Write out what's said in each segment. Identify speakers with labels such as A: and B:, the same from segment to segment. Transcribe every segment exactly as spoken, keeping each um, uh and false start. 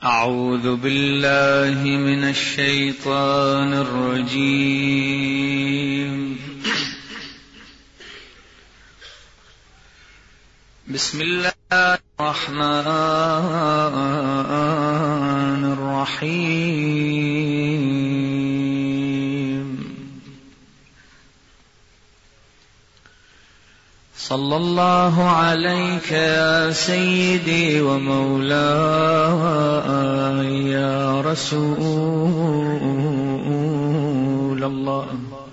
A: أعوذ بالله من الشيطان الرجيم. بسم الله الرحمن الرحيم. صلى الله عليك يا سيدي ومولاي يا رسول الله.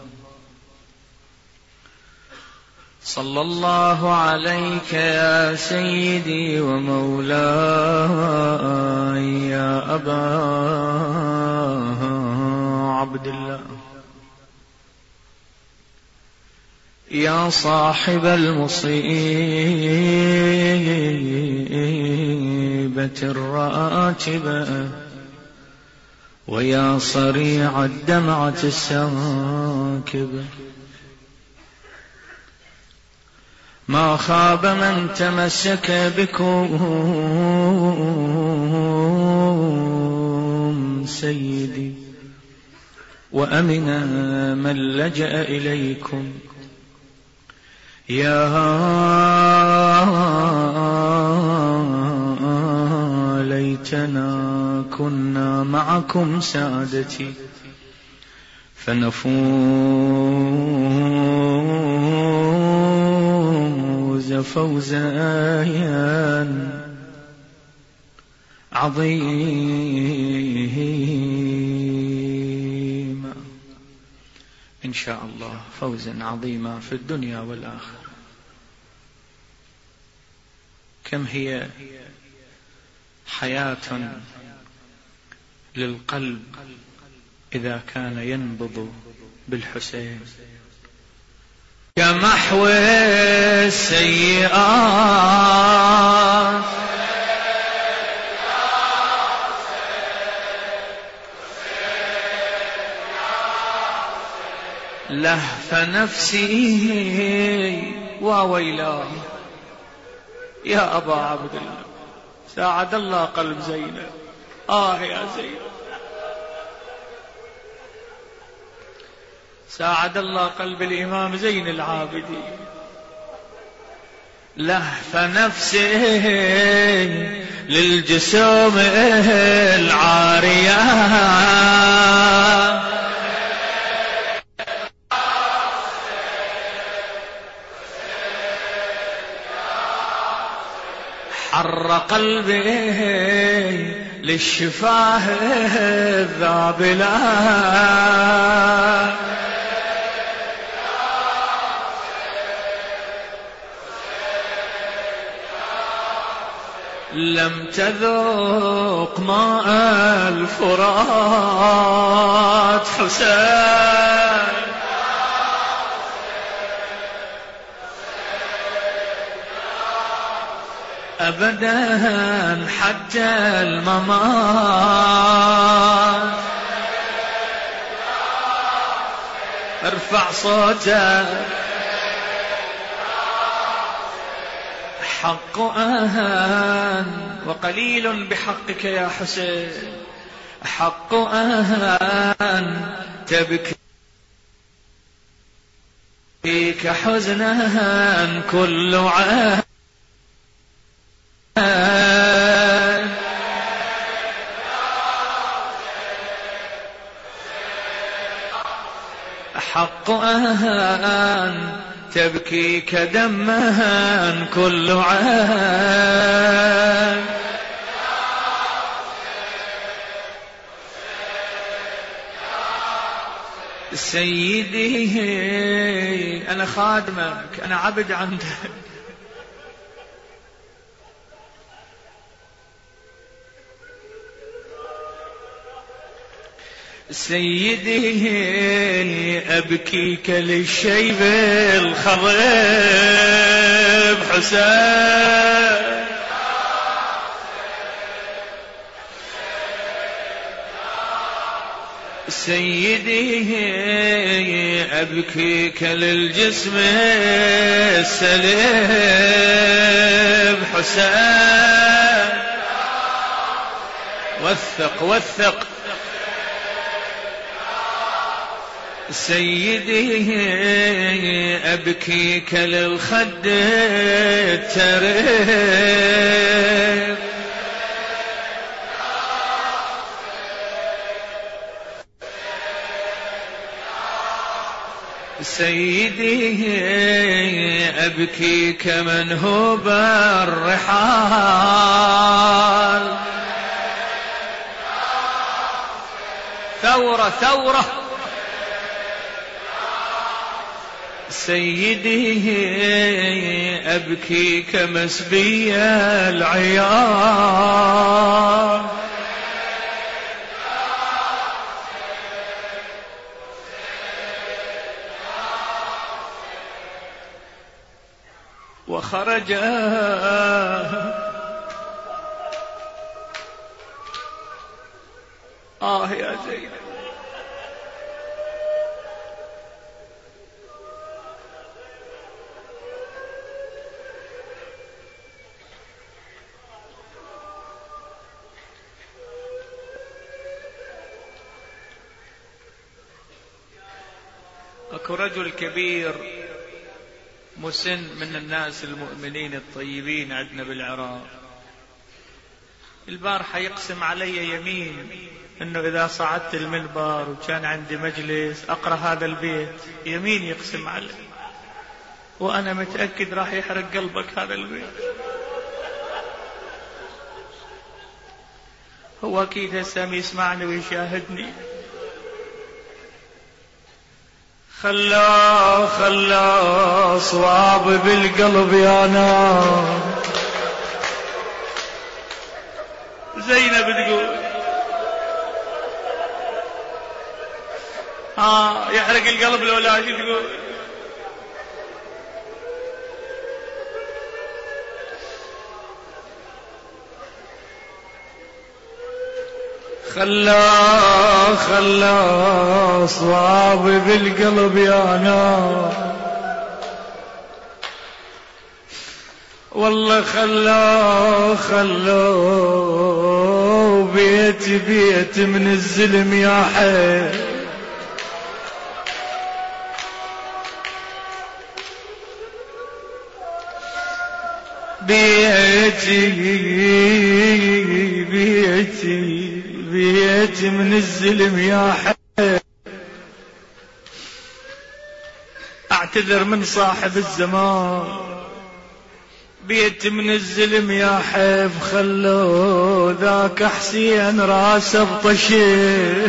A: صلى الله عليك يا سيدي ومولاي يا أبا عبد الله، يا صاحب المصيبة الراتبة، ويا صريع الدمعة الساكبة. ما خاب من تمسك بكم سيدي، وأمن من لجأ إليكم. يا ليتنا كنا معكم سادتي فنفوز فوزا عظيما إن شاء الله، فوزا عظيما في الدنيا والآخرة. كم هي حياة للقلب إذا كان ينبض بالحسين. كمحو السيئات لهف نفسي وويلاه. يا أبا عبد الله، ساعد الله قلب زينب. آه يا زينب، ساعد الله قلب الإمام زين العابدين. لهف نفسي للجسوم العارية، حر قلبي للشفاه الذابلة. لم تذوق ماء الفرات حسين، أبدا حتى الممات. ارفع صوتك. حق أهان وقليل بحقك يا حسين، حق أهان تبكي فيك حزنها كل عام. حق أهان تبكي كدمها كل عام. سيدي أنا خادمك، أنا عبد عندك. سيدي أبكيك للشيب الخضيب حسين. سيدي أبكيك للجسم السليم حسين. وثق وثق. سيدي أبكيك للخد التريق، سيدي أبكيك منهوب الرحال. ثورة ثورة. سيدي أبكيك مسبي العيال، وخرج آه يا زينب. اكو رجل كبير مسن من الناس المؤمنين الطيبين عندنا بالعراق، البارحة يقسم علي يمين انه اذا صعدت المنبر وكان عندي مجلس اقرأ هذا البيت، يمين يقسم علي، وانا متأكد راح يحرق قلبك هذا البيت. هو اكيد هسه يسمعني ويشاهدني. خلا خلا صواب بالقلب يا نار. زينب تقول ها يحرق القلب لو لا، شو تقول؟ خلا خلا صواب بالقلب يا نار، والله خلا خلا بيت بيت من الزلم يا حي. بيتي بيتي بيت من الزلم يا حي. اعتذر من صاحب الزمان، بيت من الزلم يا حيف، خلو ذاك حسين راسه بطشي.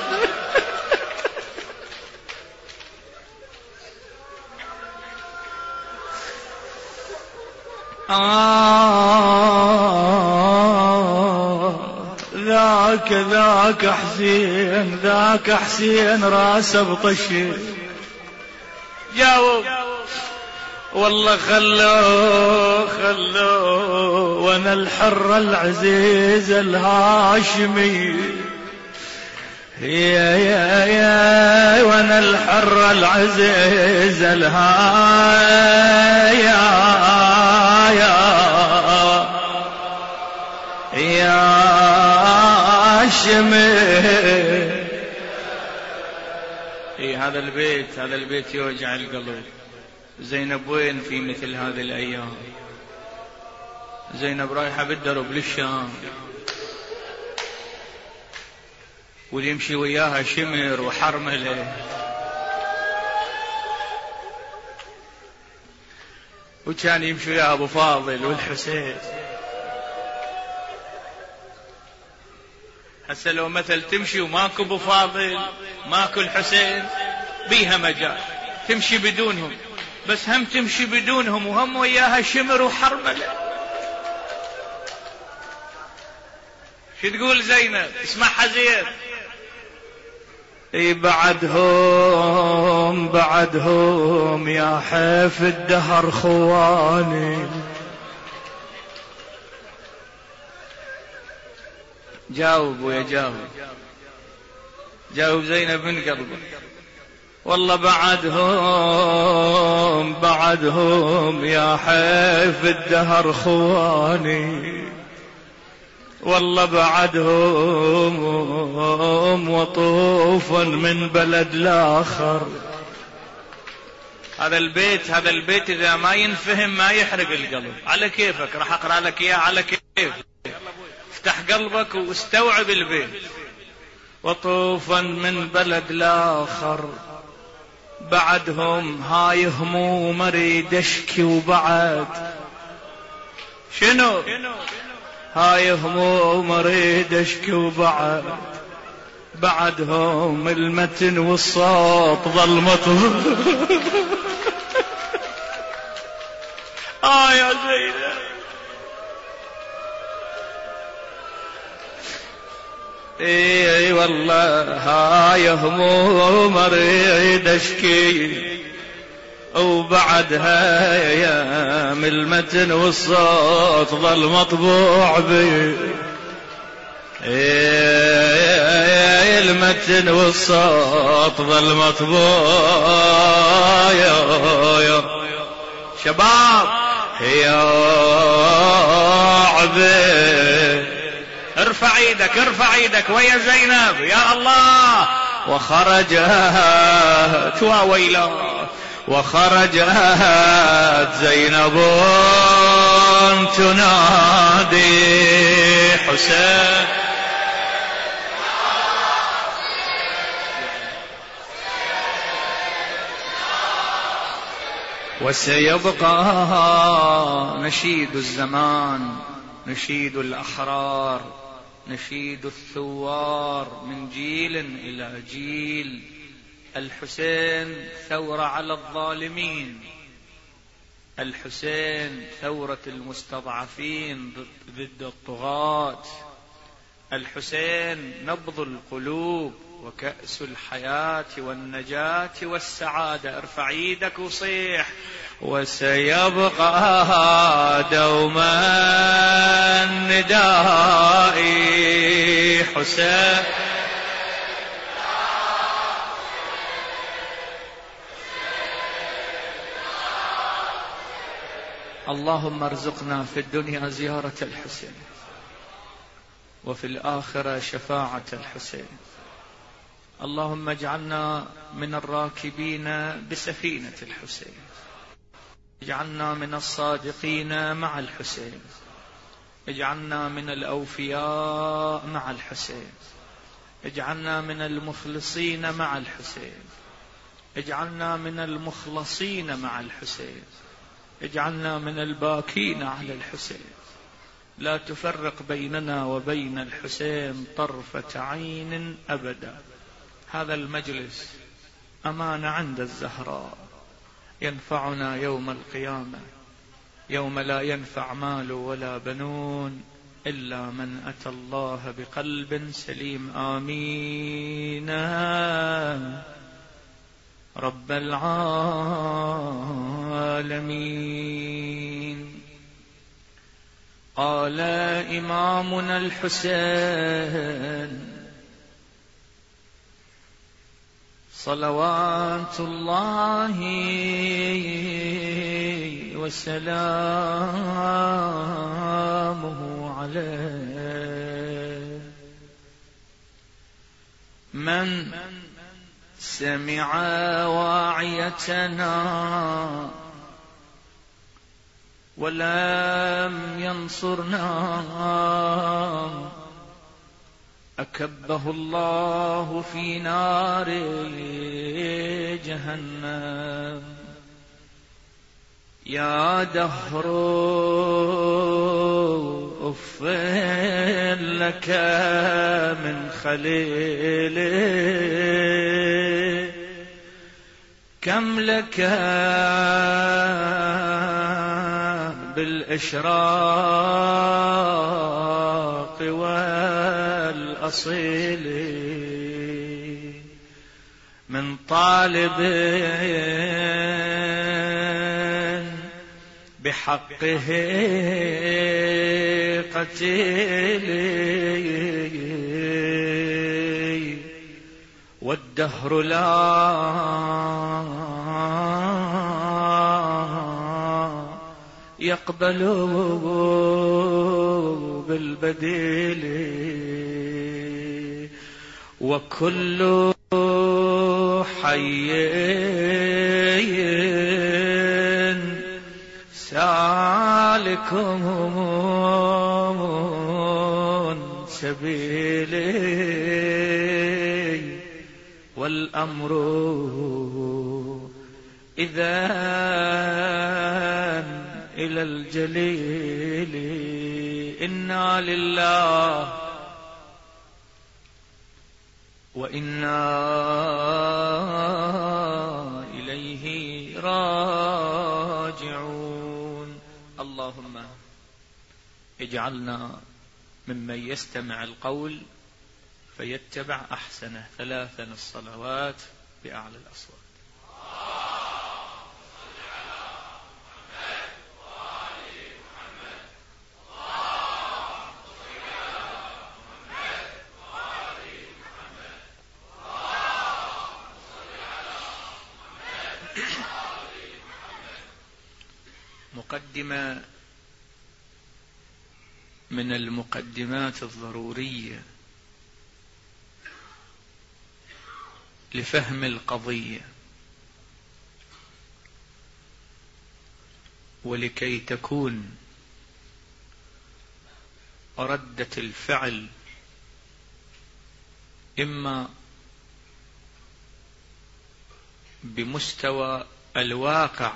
A: آه ذاك ذاك حسين ذاك حسين راسه بطشي. جاوب. والله خلو خلو وانا الحر العزيز الهاشمي، يا يا يا وانا الحر العزيز الها يا يا يا هاشمي. اي هذا البيت هذا البيت يوجع القلب. زينب وين في مثل هذه الأيام؟ زينب رايحة بالدرب للشام، واليمشي وياها شمر وحرملة، وكان يمشي وياها أبو فاضل والحسين. هسه لو مثل تمشي وماكو أبو فاضل ماكو الحسين بيها مجال تمشي بدونهم، بس هم تمشي بدونهم وهم وياها شمر وحرملة. شو تقول زينب؟ اسمعها زين. اي بعدهم بعدهم يا حيف الدهر خواني. جاوب ويا جاوب جاوب زينب من قلبك. والله بعدهم بعدهم يا حيف الدهر خواني، والله بعدهم وطوفا من بلد لاخر. هذا البيت هذا البيت إذا ما ينفهم ما يحرق القلب. على كيفك، راح أقرأ لك إياه على كيف. افتح قلبك واستوعب البيت. وطوفا من بلد لاخر بعدهم هاي هموم اريد اشكي وبعد شنو هاي هموم اريد اشكي وبعد بعدهم المتن والصوت ظل مطلوب. آه يا زينب اي والله هاي هموم اريد اشكي وبعدها يا من المتن والصوت ظل مطبوع بي. اي المتن والصوت ظل مطبوع يا شباب يا عبيد. ارفع ايدك ارفع ايدك ويا زينب يا الله. وخرجت وويلا وخرجت زينب تنادي حسين. وسيبقى نشيد الزمان، نشيد الأحرار، نشيد الثوار من جيل إلى جيل. الحسين ثورة على الظالمين، الحسين ثورة المستضعفين ضد الطغاة، الحسين نبض القلوب وكأس الحياة والنجاة والسعادة. ارفع ايدك وصيح. وسيبقى دوما ندائي حسين. اللهم ارزقنا في الدنيا زيارة الحسين وفي الآخرة شفاعة الحسين. اللهم اجعلنا من الراكبين بسفينة الحسين، اجعلنا من الصادقين مع الحسين، اجعلنا من الأوفياء مع الحسين، اجعلنا من المخلصين مع الحسين، اجعلنا من المخلصين مع الحسين، اجعلنا من الباكين على الحسين. لا تفرق بيننا وبين الحسين طرفة عين أبدا. هذا المجلس أمانة عند الزهراء ينفعنا يوم القيامة، يوم لا ينفع مال ولا بنون إلا من أتى الله بقلب سليم. آمين رب العالمين. قال إمامنا الحسين صلوات الله وسلامه عليه: من سمع واعيتنا ولم ينصرنا أكبه الله في نار جهنم. يا دهر أف لك من خليل، كم لك بالإشراق والأصيل من طالب بحقه قتيل، والدهر لا يقبل بالبديل وكل حي سالك سبيلي والأمر إذا إلى الجليل إنا لله وإنا إليه راجعون. اللهم اجعلنا ممن يستمع القول فيتبع أحسنه. ثلاثا الصلوات بأعلى الأصوات. مقدمة من المقدمات الضرورية لفهم القضية ولكي تكون ردة الفعل إما بمستوى الواقع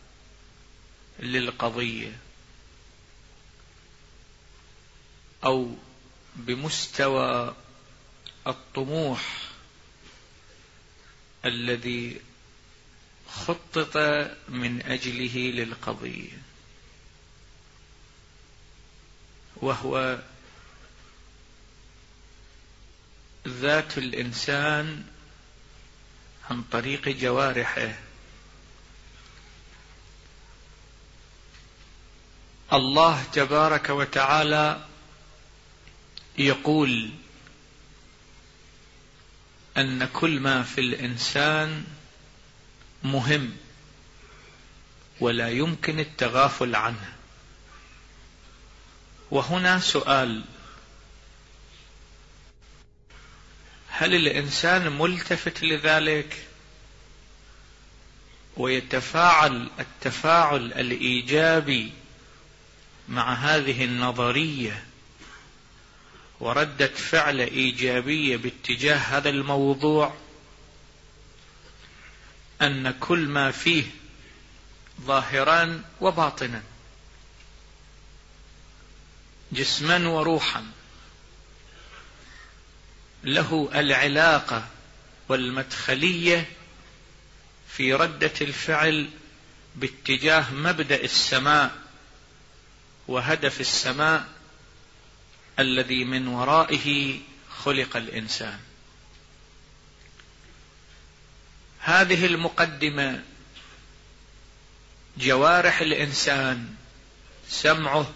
A: للقضية أو بمستوى الطموح الذي خطط من أجله للقضية، وهو ذات الإنسان عن طريق جوارحه. الله تبارك وتعالى يقول أن كل ما في الإنسان مهم ولا يمكن التغافل عنه. وهنا سؤال: هل الإنسان ملتفت لذلك ويتفاعل التفاعل الإيجابي مع هذه النظرية وردة فعل إيجابية باتجاه هذا الموضوع، أن كل ما فيه ظاهرا وباطنا، جسما وروحا، له العلاقة والمدخلية في ردة الفعل باتجاه مبدأ السماء وهدف السماء الذي من ورائه خلق الإنسان؟ هذه المقدمة، جوارح الإنسان، سمعه،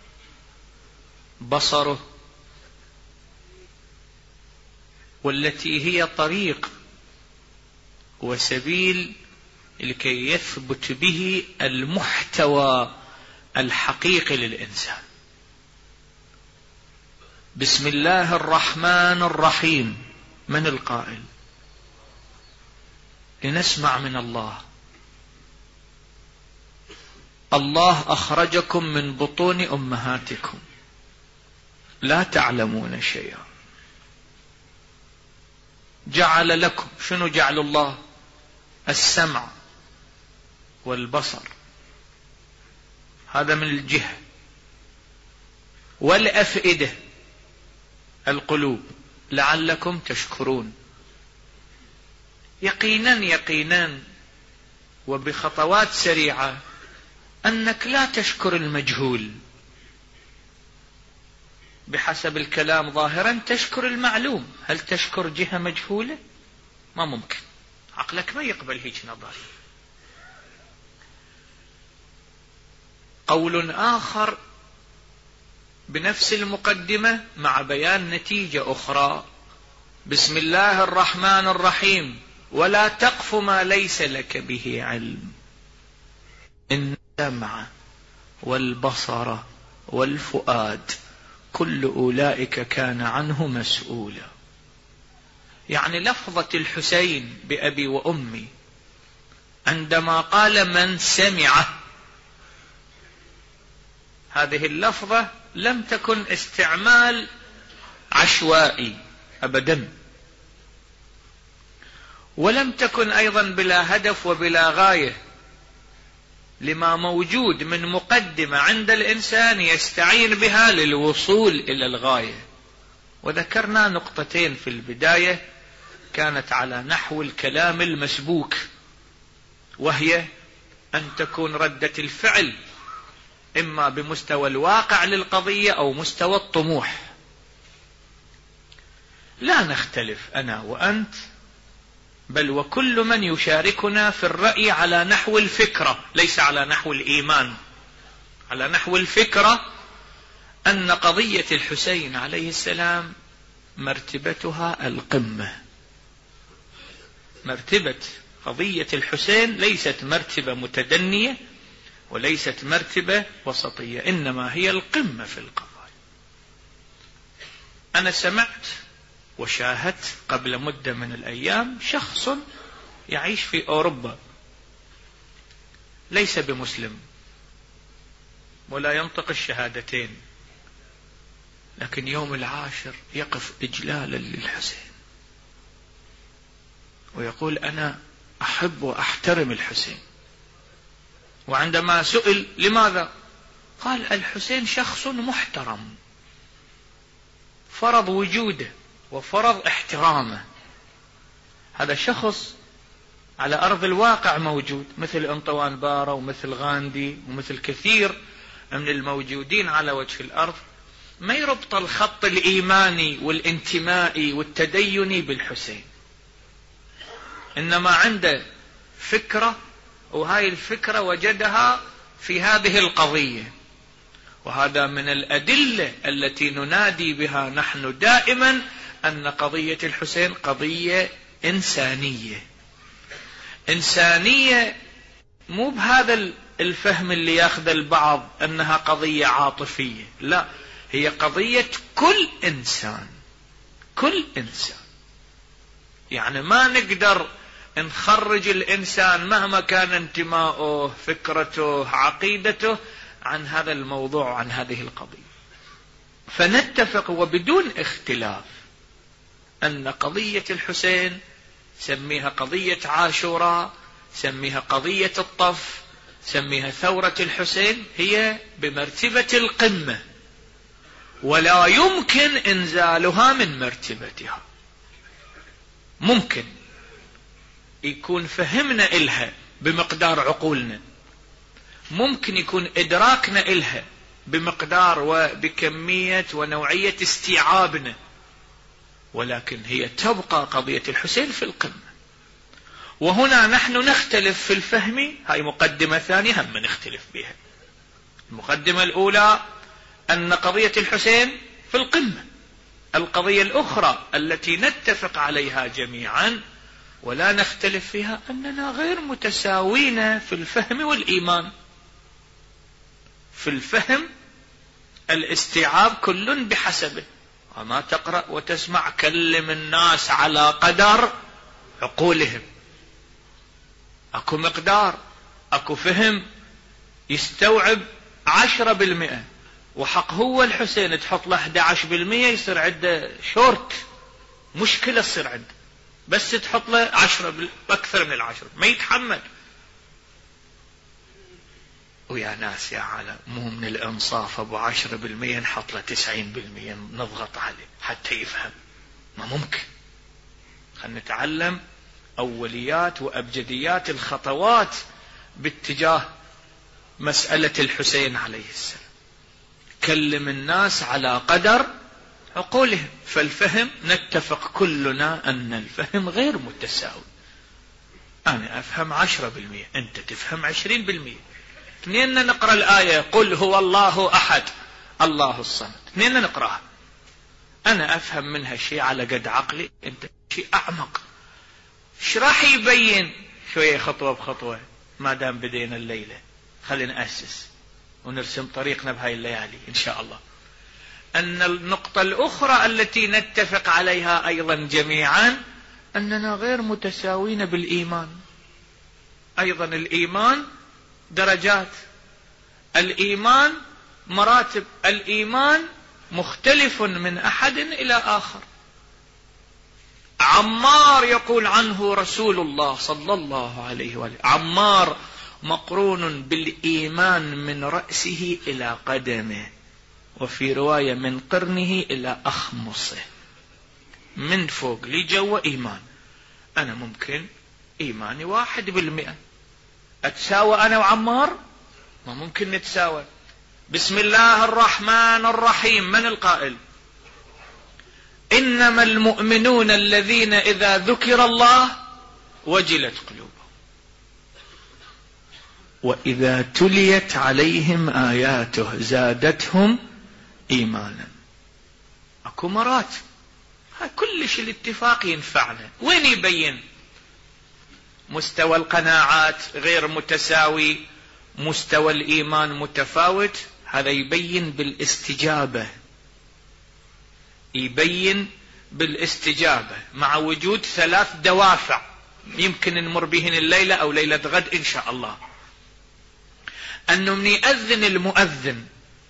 A: بصره، والتي هي طريق وسبيل لكي يثبت به المحتوى الحقيقي للإنسان. بسم الله الرحمن الرحيم، من القائل؟ لنسمع من الله. الله أخرجكم من بطون أمهاتكم لا تعلمون شيئا، جعل لكم، شنو جعل الله؟ السمع والبصر، هذا من الجهة، والأفئدة، القلوب، لعلكم تشكرون. يقينا يقينا وبخطوات سريعة أنك لا تشكر المجهول بحسب الكلام ظاهرا، تشكر المعلوم. هل تشكر جهة مجهولة؟ ما ممكن، عقلك ما يقبل هيك نظرية. قول آخر بنفس المقدمة مع بيان نتيجة أخرى: بسم الله الرحمن الرحيم، ولا تقف ما ليس لك به علم، إن السمع والبصر والفؤاد كل أولئك كان عنه مسؤولا. يعني لفظة الحسين بأبي وأمي عندما قال من سمعه، هذه اللفظة لم تكن استعمال عشوائي أبدا، ولم تكن أيضا بلا هدف وبلا غاية، لما موجود من مقدمة عند الإنسان يستعين بها للوصول إلى الغاية. وذكرنا نقطتين في البداية كانت على نحو الكلام المسبوك، وهي أن تكون ردة الفعل إما بمستوى الواقع للقضية أو مستوى الطموح. لا نختلف أنا وأنت، بل وكل من يشاركنا في الرأي على نحو الفكرة، ليس على نحو الإيمان، على نحو الفكرة، أن قضية الحسين عليه السلام مرتبتها القمة. مرتبة قضية الحسين ليست مرتبة متدنية وليست مرتبة وسطية، إنما هي القمة في القضايا. أنا سمعت وشاهدت قبل مدة من الأيام شخص يعيش في أوروبا، ليس بمسلم ولا ينطق الشهادتين، لكن يوم العاشر يقف إجلالا للحسين ويقول أنا أحب وأحترم الحسين. وعندما سئل لماذا، قال الحسين شخص محترم، فرض وجوده وفرض احترامه. هذا شخص على أرض الواقع موجود، مثل أنطوان بارا ومثل غاندي ومثل كثير من الموجودين على وجه الأرض، ما يربط الخط الإيماني والانتمائي والتديني بالحسين، إنما عنده فكرة، وهاي الفكرة وجدها في هذه القضية. وهذا من الأدلة التي ننادي بها نحن دائما أن قضية الحسين قضية إنسانية. إنسانية مو بهذا الفهم اللي ياخذ البعض أنها قضية عاطفية، لا، هي قضية كل إنسان، كل إنسان. يعني ما نقدر نخرج الإنسان مهما كان انتماؤه، فكرته، عقيدته عن هذا الموضوع، عن هذه القضية. فنتفق وبدون اختلاف أن قضية الحسين، سميها قضية عاشوراء، سميها قضية الطف، سميها ثورة الحسين، هي بمرتبة القمة، ولا يمكن إنزالها من مرتبتها. ممكن يكون فهمنا إلها بمقدار عقولنا، ممكن يكون إدراكنا إلها بمقدار وبكمية ونوعية استيعابنا، ولكن هي تبقى قضية الحسين في القمة. وهنا نحن نختلف في الفهم، هاي مقدمة ثانية هم نختلف بها. المقدمة الأولى أن قضية الحسين في القمة. القضية الأخرى التي نتفق عليها جميعا ولا نختلف فيها أننا غير متساوين في الفهم والإيمان. في الفهم الاستيعاب كل بحسبه، وما تقرأ وتسمع كلم الناس على قدر عقولهم. أكو مقدار، أكو فهم يستوعب عشرة بالمئة، وحق هو الحسين تحط له أحد عشر بالمئة يصير عنده شورت، مشكلة تصير عنده، بس تحط له عشرة بال... أكثر من العشرة ما يتحمل. ويا ناس يا عالم، مو من الإنصاف أبو عشرة بالمئة نحط له تسعين بالمئة نضغط عليه حتى يفهم؟ ما ممكن. خلنا نتعلم أوليات وأبجديات الخطوات باتجاه مسألة الحسين عليه السلام. كلم الناس على قدر عقولهم. فالفهم نتفق كلنا أن الفهم غير متساوي. أنا أفهم عشرة بالمئة، أنت تفهم عشرين بالمئة. اثنين نقرأ الآية قل هو الله أحد الله الصمد، اثنين نقرأها، أنا أفهم منها شيء على قد عقلي، أنت شيء أعمق. ايش راح يبين؟ شوية خطوة بخطوة. ما دام بدينا الليلة خلينا نأسس ونرسم طريقنا بهاي الليالي إن شاء الله. أن النقطة الأخرى التي نتفق عليها أيضا جميعا أننا غير متساوين بالإيمان. أيضا الإيمان درجات، الإيمان مراتب، الإيمان مختلف من أحد إلى آخر. عمار يقول عنه رسول الله صلى الله عليه وآله: عمار مقرون بالإيمان من رأسه إلى قدمه، وفي رواية من قرنه إلى أخمصه، من فوق لجو إيمان. أنا ممكن إيماني واحد بالمئة، أتساوى أنا وعمار؟ ما ممكن نتساوى. بسم الله الرحمن الرحيم، من القائل؟ إنما المؤمنون الذين إذا ذكر الله وجلت قلوبهم وإذا تليت عليهم آياته زادتهم إيمانا. أكو مرات كلش الاتفاق ينفعنا. وين يبين؟ مستوى القناعات غير متساوي، مستوى الإيمان متفاوت. هذا يبين بالاستجابة، يبين بالاستجابة مع وجود ثلاث دوافع يمكن نمر بهن الليلة أو ليلة غد إن شاء الله. أنه من يأذن المؤذن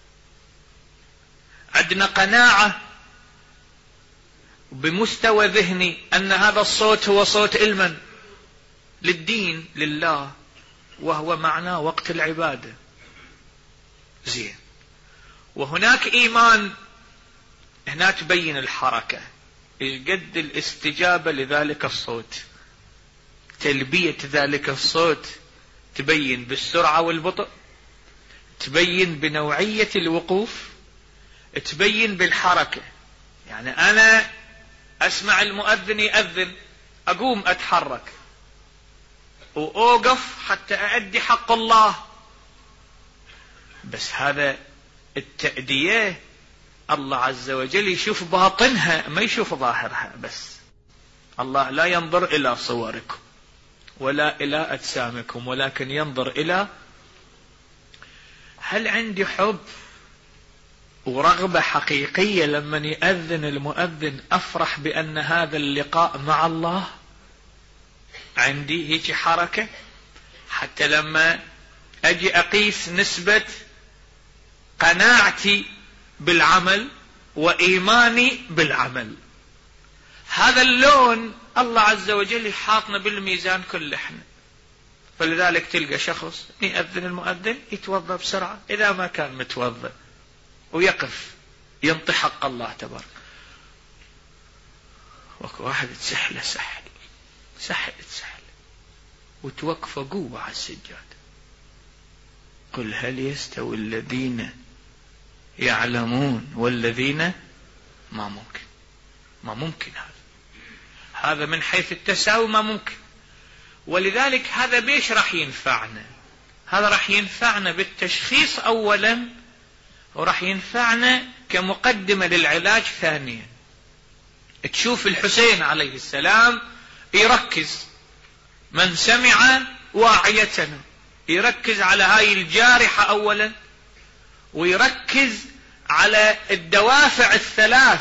A: عندنا قناعة بمستوى ذهني أن هذا الصوت هو صوت المن للدين لله، وهو معناه وقت العبادة. زين. وهناك إيمان، هنا تبين الحركة، قد الاستجابة لذلك الصوت، تلبية ذلك الصوت تبين بالسرعة والبطء، تبين بنوعية الوقوف، تبين بالحركة. يعني أنا أسمع المؤذن يأذن، أقوم أتحرك وأوقف حتى أؤدي حق الله. بس هذا التأدية الله عز وجل يشوف باطنها، ما يشوف ظاهرها. بس الله لا ينظر إلى صوركم ولا إلى أجسامكم، ولكن ينظر إلى هل عندي حب ورغبة حقيقية لما يأذن المؤذن أفرح بأن هذا اللقاء مع الله. عندي هيك حركة حتى لما أجي أقيس نسبة قناعتي بالعمل وإيماني بالعمل. هذا اللون الله عز وجل يحاطنا بالميزان كل احنا. فلذلك تلقى شخص يأذن المؤذن يتوضأ بسرعة إذا ما كان متوضأ، ويقف ينطي حق الله تبارك. وكو واحد تسحله سحل سحل تسحل وتوقف قوة على السجاد. قل هل يستوي الذين يعلمون والذين ما ممكن ما ممكن هذا هذا من حيث التساوي ما ممكن. ولذلك هذا بيش راح ينفعنا؟ هذا راح ينفعنا بالتشخيص أولا، وراح ينفعنا كمقدمة للعلاج ثانيا. تشوف الحسين عليه السلام يركز، من سمع واعيتنا يركز على هاي الجارحة أولا، ويركز على الدوافع الثلاث.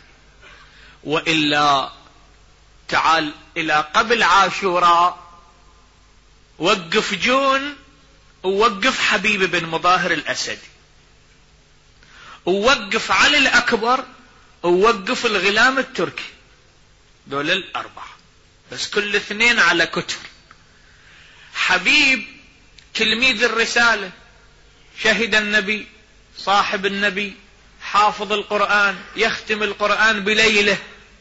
A: وإلا تعال إلى قبل عاشوراء، وقف جون ووقف حبيب بن مظاهر الأسدي، ووقف علي الأكبر، ووقف الغلام التركي. دول الأربعة بس كل اثنين على كتر. حبيب تلميذ الرسالة، شهد النبي، صاحب النبي، حافظ القرآن، يختم القرآن بليلة.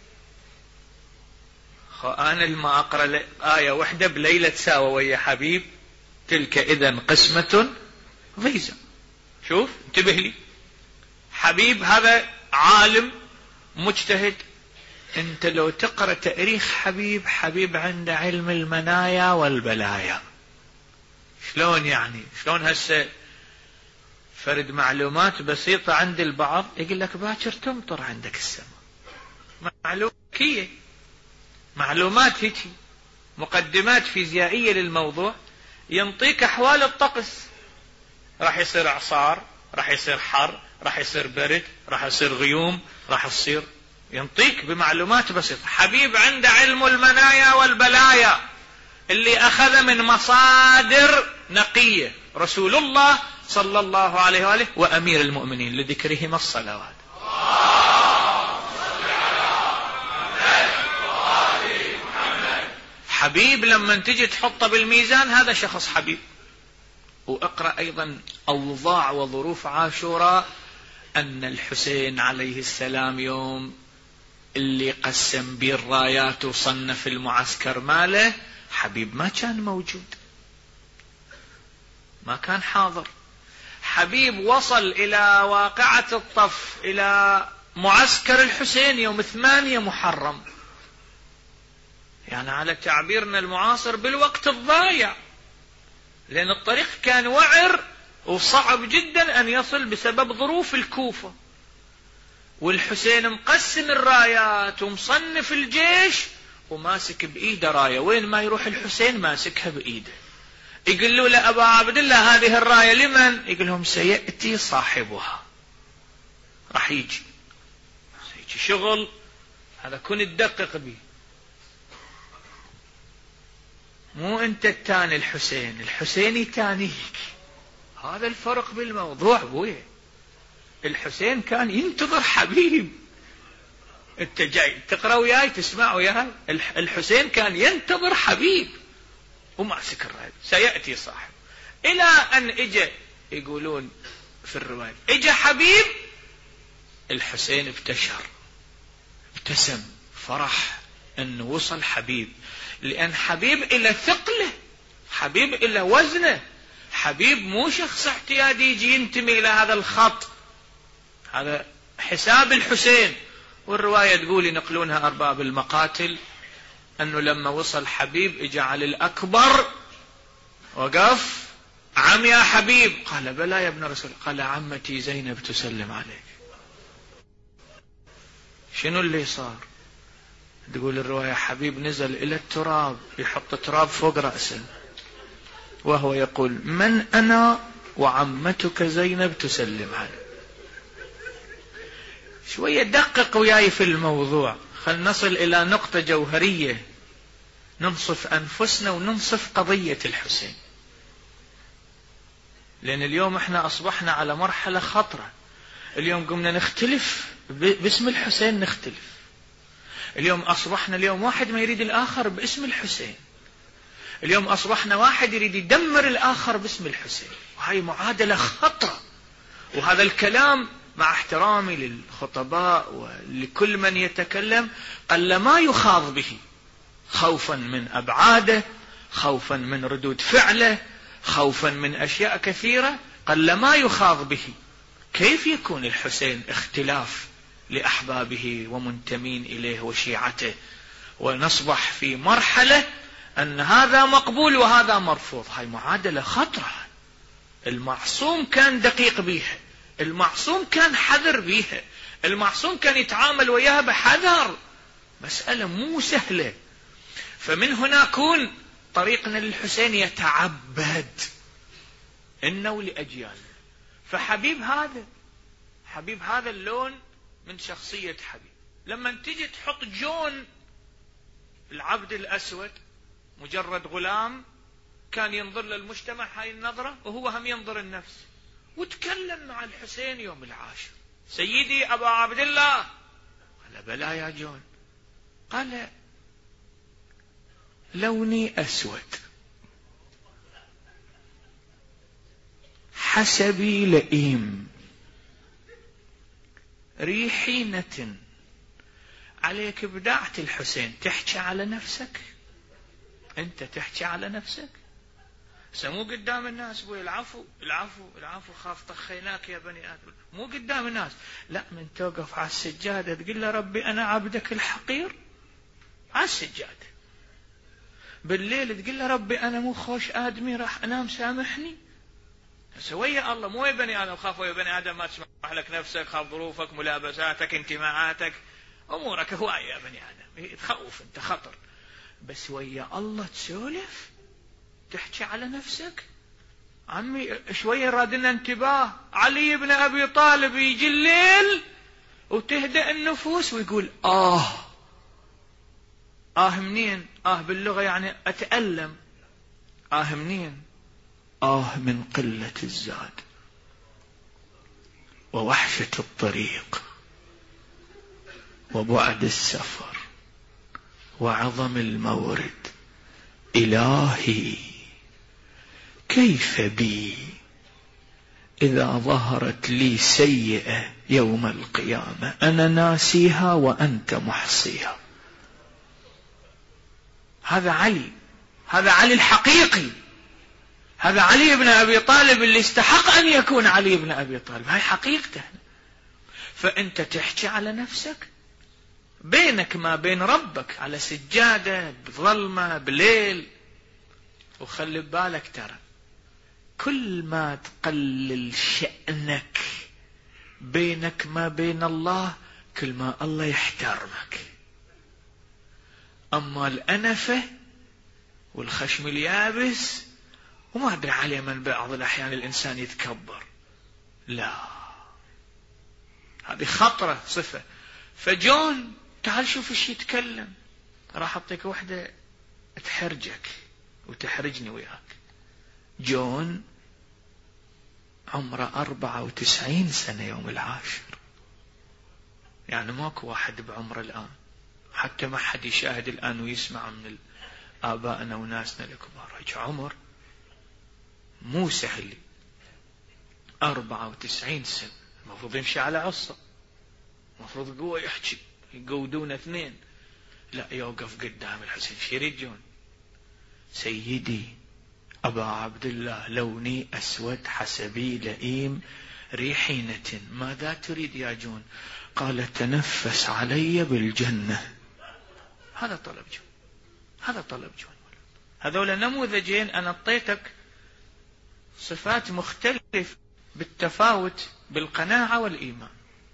A: أنا لما أقرأ آية واحدة بليلة تساوى ويا حبيب، تلك إذن قسمة ضيزى. شوف انتبه لي، حبيب هذا عالم مجتهد. انت لو تقرأ تاريخ حبيب، حبيب عنده علم المنايا والبلايا. شلون يعني؟ شلون هسه فرد معلومات بسيطة عند البعض يقول لك باكر تمطر عندك السماء، معلومات كية، معلومات هيك مقدمات فيزيائية للموضوع، ينطيك أحوال الطقس. راح يصير إعصار، راح يصير حر، راح يصير برد، راح يصير غيوم، راح يصير ينطيك بمعلومات بسيطة. حبيب عنده علم المنايا والبلايا اللي أخذ من مصادر نقية، رسول الله صلى الله عليه وآله وأمير المؤمنين لذكرهما الصلوات. حبيب لما تجي تحطه بالميزان هذا شخص حبيب. وأقرأ أيضا أوضاع وظروف عاشوراء أن الحسين عليه السلام يوم اللي قسم بيه الرايات وصنف المعسكر ماله، حبيب ما كان موجود، ما كان حاضر. حبيب وصل إلى واقعة الطف، إلى معسكر الحسين يوم ثمانية محرم، يعني على تعبيرنا المعاصر بالوقت الضايع، لأن الطريق كان وعر وصعب جدا أن يصل بسبب ظروف الكوفة، والحسين مقسم الرايات ومصنف الجيش وماسك بإيده راية، وين ما يروح الحسين ماسكها بإيده. يقولوا له أبا عبد الله هذه الراية لمن؟ يقول لهم سيأتي صاحبها، راح يجي يجي شغل هذا، كن تدقق به، مو أنت التاني الحسين، الحسين يتانيك. هذا الفرق بالموضوع بويه. الحسين كان ينتظر حبيب، انت جاي تقرأ وياي تسمع وياي، الحسين كان ينتظر حبيب وماسك الراية سيأتي صاحب، إلى أن إجا يقولون في الرواية إجا حبيب، الحسين ابتشر ابتسم فرح أنه وصل حبيب، لأن حبيب إلى ثقله، حبيب إلى وزنه، حبيب مو شخص اعتيادي يجي ينتمي إلى هذا الخط، هذا حساب الحسين. والرواية تقول ينقلونها أرباب المقاتل أنه لما وصل حبيب اجى علي الأكبر وقف، عم يا حبيب، قال بلى يا ابن رسول، قال عمتي زينب تسلم عليك. شنو اللي صار؟ تقول الرواية حبيب نزل إلى التراب يحط تراب فوق رأسه وهو يقول من أنا وعمتك زينب تسلم عليك. شوية دقق وياي في الموضوع، خل نصل إلى نقطة جوهرية ننصف أنفسنا وننصف قضية الحسين، لأن اليوم احنا أصبحنا على مرحلة خطرة. اليوم قمنا نختلف باسم الحسين، نختلف اليوم أصبحنا اليوم واحد ما يريد الآخر باسم الحسين، اليوم أصبحنا واحد يريد يدمر الآخر باسم الحسين، وهي معادلة خطرة. وهذا الكلام مع احترامي للخطباء ولكل من يتكلم قل ما يخاض به، خوفا من أبعاده، خوفا من ردود فعله، خوفا من أشياء كثيرة، قل ما يخاض به. كيف يكون الحسين اختلاف لأحبابه ومنتمين إليه وشيعته، ونصبح في مرحلة أن هذا مقبول وهذا مرفوض؟ هاي معادلة خطرة. المعصوم كان دقيق بيها، المعصوم كان حذر بيها، المعصوم كان يتعامل وياها بحذر، مسألة مو سهلة. فمن هنا كون طريقنا للحسين يتعبد إنه لأجيال. فحبيب هذا حبيب هذا اللون من شخصية حبيب. لما تيجي تحط جون العبد الأسود مجرد غلام كان ينظر للمجتمع هاي النظرة، وهو هم ينظر النفس. وتكلم مع الحسين يوم العاشر، سيدي أبا عبد الله، قال بلى يا جون، قال لوني أسود، حسبي لئيم، ريحي نتن. عليك بداعة الحسين تحكي على نفسك، أنت تحكي على نفسك، سمو قدام الناس بوي العفو العفو العفو خاف طخيناك يا بني آدم، مو قدام الناس، لا من توقف على السجادة تقول له ربي أنا عبدك الحقير على السجادة، بالليل تقول له ربي أنا مو خوش آدمي راح أنام سامحني. سوية الله مو يا بني آدم، خافوا يا بني آدم ما تسمح لك نفسك، خاف ظروفك ملابساتك انتماعاتك أمورك هواية يا بني آدم، تخوف أنت خطر، بس ويا الله تسولف تحكي على نفسك. عمي شوية رادنا انتباه، علي بن أبي طالب يجي الليل وتهدأ النفوس ويقول آه. آه منين؟ آه باللغة يعني أتألم. آه منين؟ آه من قلة الزاد ووحشة الطريق وبعد السفر وعظم المورد. إلهي كيف بي إذا ظهرت لي سيئة يوم القيامة، أنا ناسيها وأنت محصيها. هذا علي، هذا علي الحقيقي، هذا علي بن أبي طالب اللي استحق أن يكون علي بن أبي طالب. هاي حقيقته. فأنت تحكي على نفسك بينك ما بين ربك على سجادة بظلمة بليل. وخلي بالك ترى كل ما تقلل شأنك بينك ما بين الله كل ما الله يحترمك. أما الأنفة والخشم اليابس وما أدري عليه من بعض الأحيان الإنسان يتكبر، لا، هذه خطرة صفة. فجون تعال شوف ايش يتكلم، راح أعطيك وحدة تحرجك وتحرجني وياك. جون عمره أربعة وتسعين سنة يوم العاشر، يعني ماكو واحد بعمره الآن، حتى ما حد يشاهد الآن ويسمع من آبائنا وناسنا الكبار. هيك عمر مو سهل. أربعة وتسعين سنة المفروض يمشي على عصا، المفروض قوة يحكي، يقودون اثنين، لا يوقف قدام الحسين. شيريد جون سيدي أبا عبد الله لوني أسود حسبي لئيم ريحينة، ماذا تريد يا جون؟ قال تنفس علي بالجنة. هذا طلب جون، هذا طلب جون. هذول نموذجين أنا أعطيتك صفات مختلفة بالتفاوت بالقناعة والإيمان.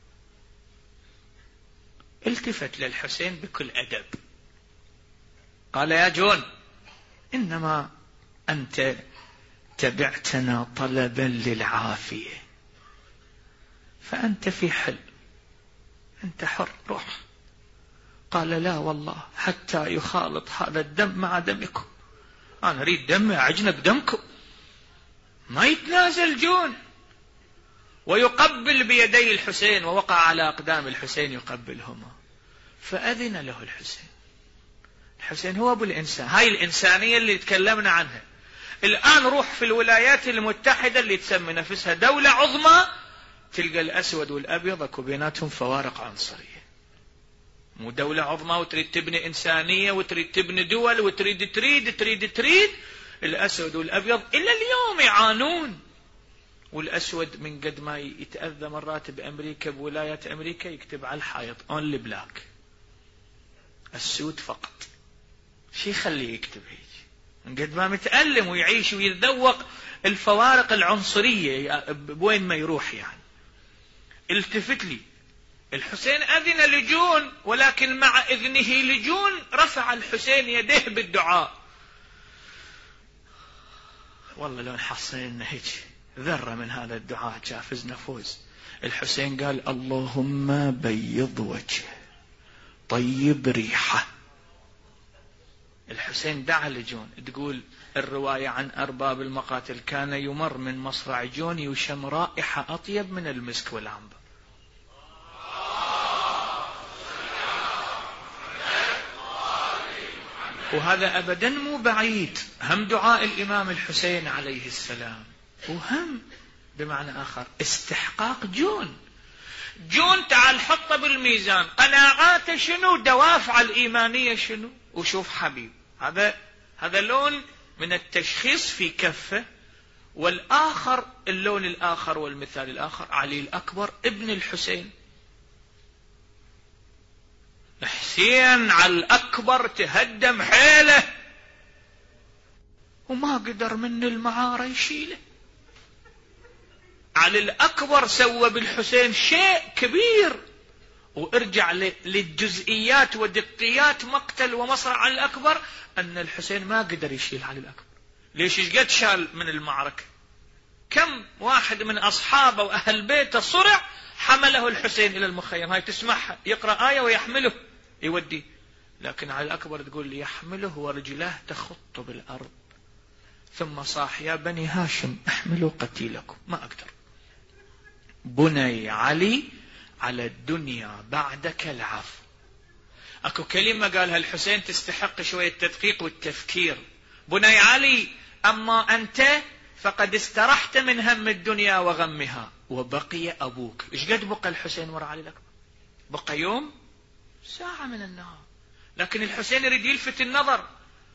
A: التفت للحسين بكل أدب قال يا جون إنما أنت تبعتنا طلبا للعافية، فأنت في حل، أنت حر، روح. قال لا والله حتى يخالط هذا الدم مع دمكم، أنا أريد دمي أعجنب دمكم. ما يتنازل جون ويقبل بيدي الحسين، ووقع على أقدام الحسين يقبلهما. فأذن له الحسين. الحسين هو أبو الإنسان، هاي الإنسانية اللي تكلمنا عنها. الآن روح في الولايات المتحدة اللي تسمي نفسها دولة عظمى، تلقى الأسود والأبيض اكو بيناتهم فوارق عنصرية. مو دولة عظمى وتريد تبني إنسانية وتريد تبني دول وتريد تريد تريد تريد الأسود والأبيض إلا اليوم يعانون. والأسود من قد ما يتأذى مرات بأمريكا بولايات أمريكا يكتب على الحائط only black، السود فقط. شي يخليه يكتب هيك؟ من قد ما متألم ويعيش ويتذوق الفوارق العنصرية بوين ما يروح. يعني التفت لي الحسين أذن لجون، ولكن مع إذنه لجون رفع الحسين يديه بالدعاء. والله لو نحصلنا هيك ذرة من هذا الدعاء جافزنا فوز. الحسين قال اللهم بيض وجهه طيب ريحه. الحسين دعا لجون. تقول الرواية عن أرباب المقاتل كان يمر من مصرع جون يشم رائحة أطيب من المسك والعنبر. وهذا أبدا مو بعيد، هم دعاء الإمام الحسين عليه السلام، وهم بمعنى آخر استحقاق جون. جون تعال حطه بالميزان، قناعاته شنو، دوافع الإيمانية شنو. وشوف حبيب، هذا هذا لون من التشخيص في كفه. والآخر اللون الآخر والمثال الآخر علي الأكبر ابن الحسين. حسين على الأكبر تهدم حيله وما قدر من المعارة يشيله. علي الأكبر سوى بالحسين شيء كبير. وارجع للجزئيات ودقيات مقتل ومصرع علي الأكبر، أن الحسين ما قدر يشيل علي الأكبر. ليش؟ ايش قد شال من المعركة؟ كم واحد من أصحابه وأهل بيته صرع حمله الحسين إلى المخيم. هاي تسمعها، يقرأ آية ويحمله يودي. لكن علي الأكبر تقول لي يحمله ورجلاه تخط بالأرض، ثم صاح يا بني هاشم احملوا قتيلكم، ما أقدر. بني علي على الدنيا بعدك العفو. اكو كلمة قالها الحسين تستحق شوية تدقيق والتفكير. بني علي اما انت فقد استرحت من هم الدنيا وغمها وبقي ابوك. ايش قد بقى الحسين ورا علي الاكبر؟ بقى يوم ساعة من النهار. لكن الحسين يريد يلفت النظر،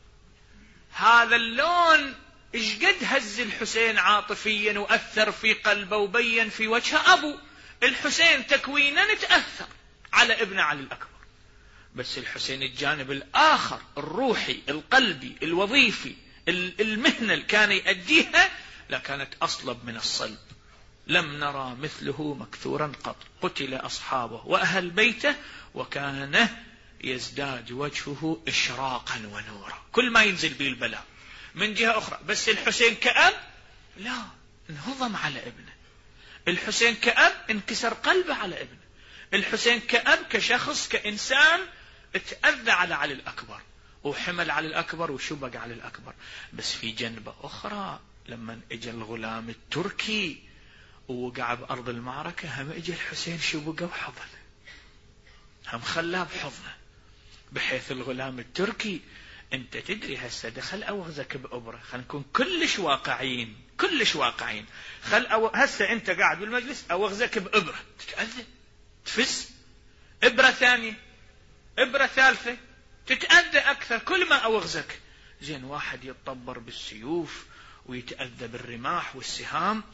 A: هذا اللون ايش قد هز الحسين عاطفيا واثر في قلبه وبين في وجهه. ابو الحسين تكوينا تأثر على ابن علي الاكبر، بس الحسين الجانب الآخر الروحي القلبي الوظيفي المهنة اللي كان يؤديها لا كانت أصلب من الصلب. لم نرى مثله مكثورا قط. قتل أصحابه وأهل بيته وكان يزداد وجهه إشراقا ونورا كل ما ينزل به البلاء. من جهة أخرى بس الحسين كأب لا انهضم على ابنه. الحسين كأب انكسر قلبه على ابنه. الحسين كأب كشخص كإنسان اتأذى على علي الأكبر وحمل علي الأكبر وشبق علي الأكبر. بس في جنبة أخرى لما اجى الغلام التركي ووقع بأرض المعركة هم اجى الحسين شبقه وحضنه، هم خلاه بحضنه، بحيث الغلام التركي انت تدري هسه دخل اوغزك بأبرة. خلينا نكون كلش واقعيين كلش واقعيين. خل أو... هسه انت قاعد بالمجلس اوغزك بأبرة تتأذى تفز، إبرة ثانية إبرة ثالثة تتأذى أكثر كل ما أوغزك. زين واحد يتطبر بالسيوف ويتأذى بالرماح والسهام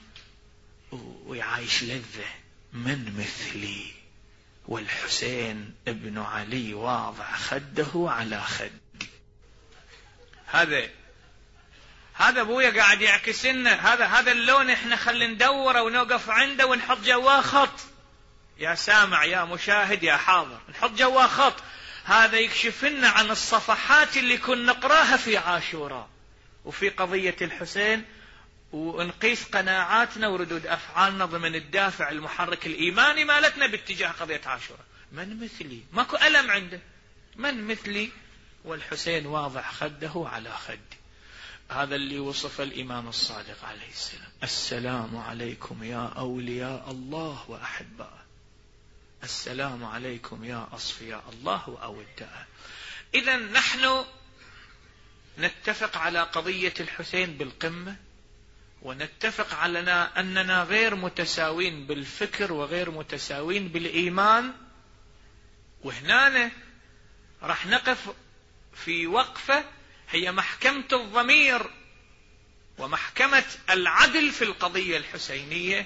A: ويعايش لذة. من مثلي والحسين ابن علي واضع خده على خدي. هذا هذا ابويا قاعد يعكس لنا هذا هذا اللون. احنا خلي ندوره ونوقف عنده ونحط جواه خط. يا سامع يا مشاهد يا حاضر، نحط جواه خط. هذا يكشف لنا عن الصفحات اللي كنا نقراها في عاشوراء وفي قضية الحسين، ونقيس قناعاتنا وردود أفعالنا ضمن الدافع المحرك الإيماني مالتنا باتجاه قضية عاشوراء. من مثلي ماكو ألم عنده. من مثلي والحسين واضع خده على خدي. هذا اللي وصف الإمام الصادق عليه السلام. السلام عليكم يا أولياء الله وأحباء، السلام عليكم يا أصفياء الله وأوداء. إذا نحن نتفق على قضية الحسين بالقمة، ونتفق على أننا غير متساوين بالفكر وغير متساوين بالإيمان. وهنا راح نقف في وقفة هي محكمة الضمير ومحكمة العدل في القضية الحسينية.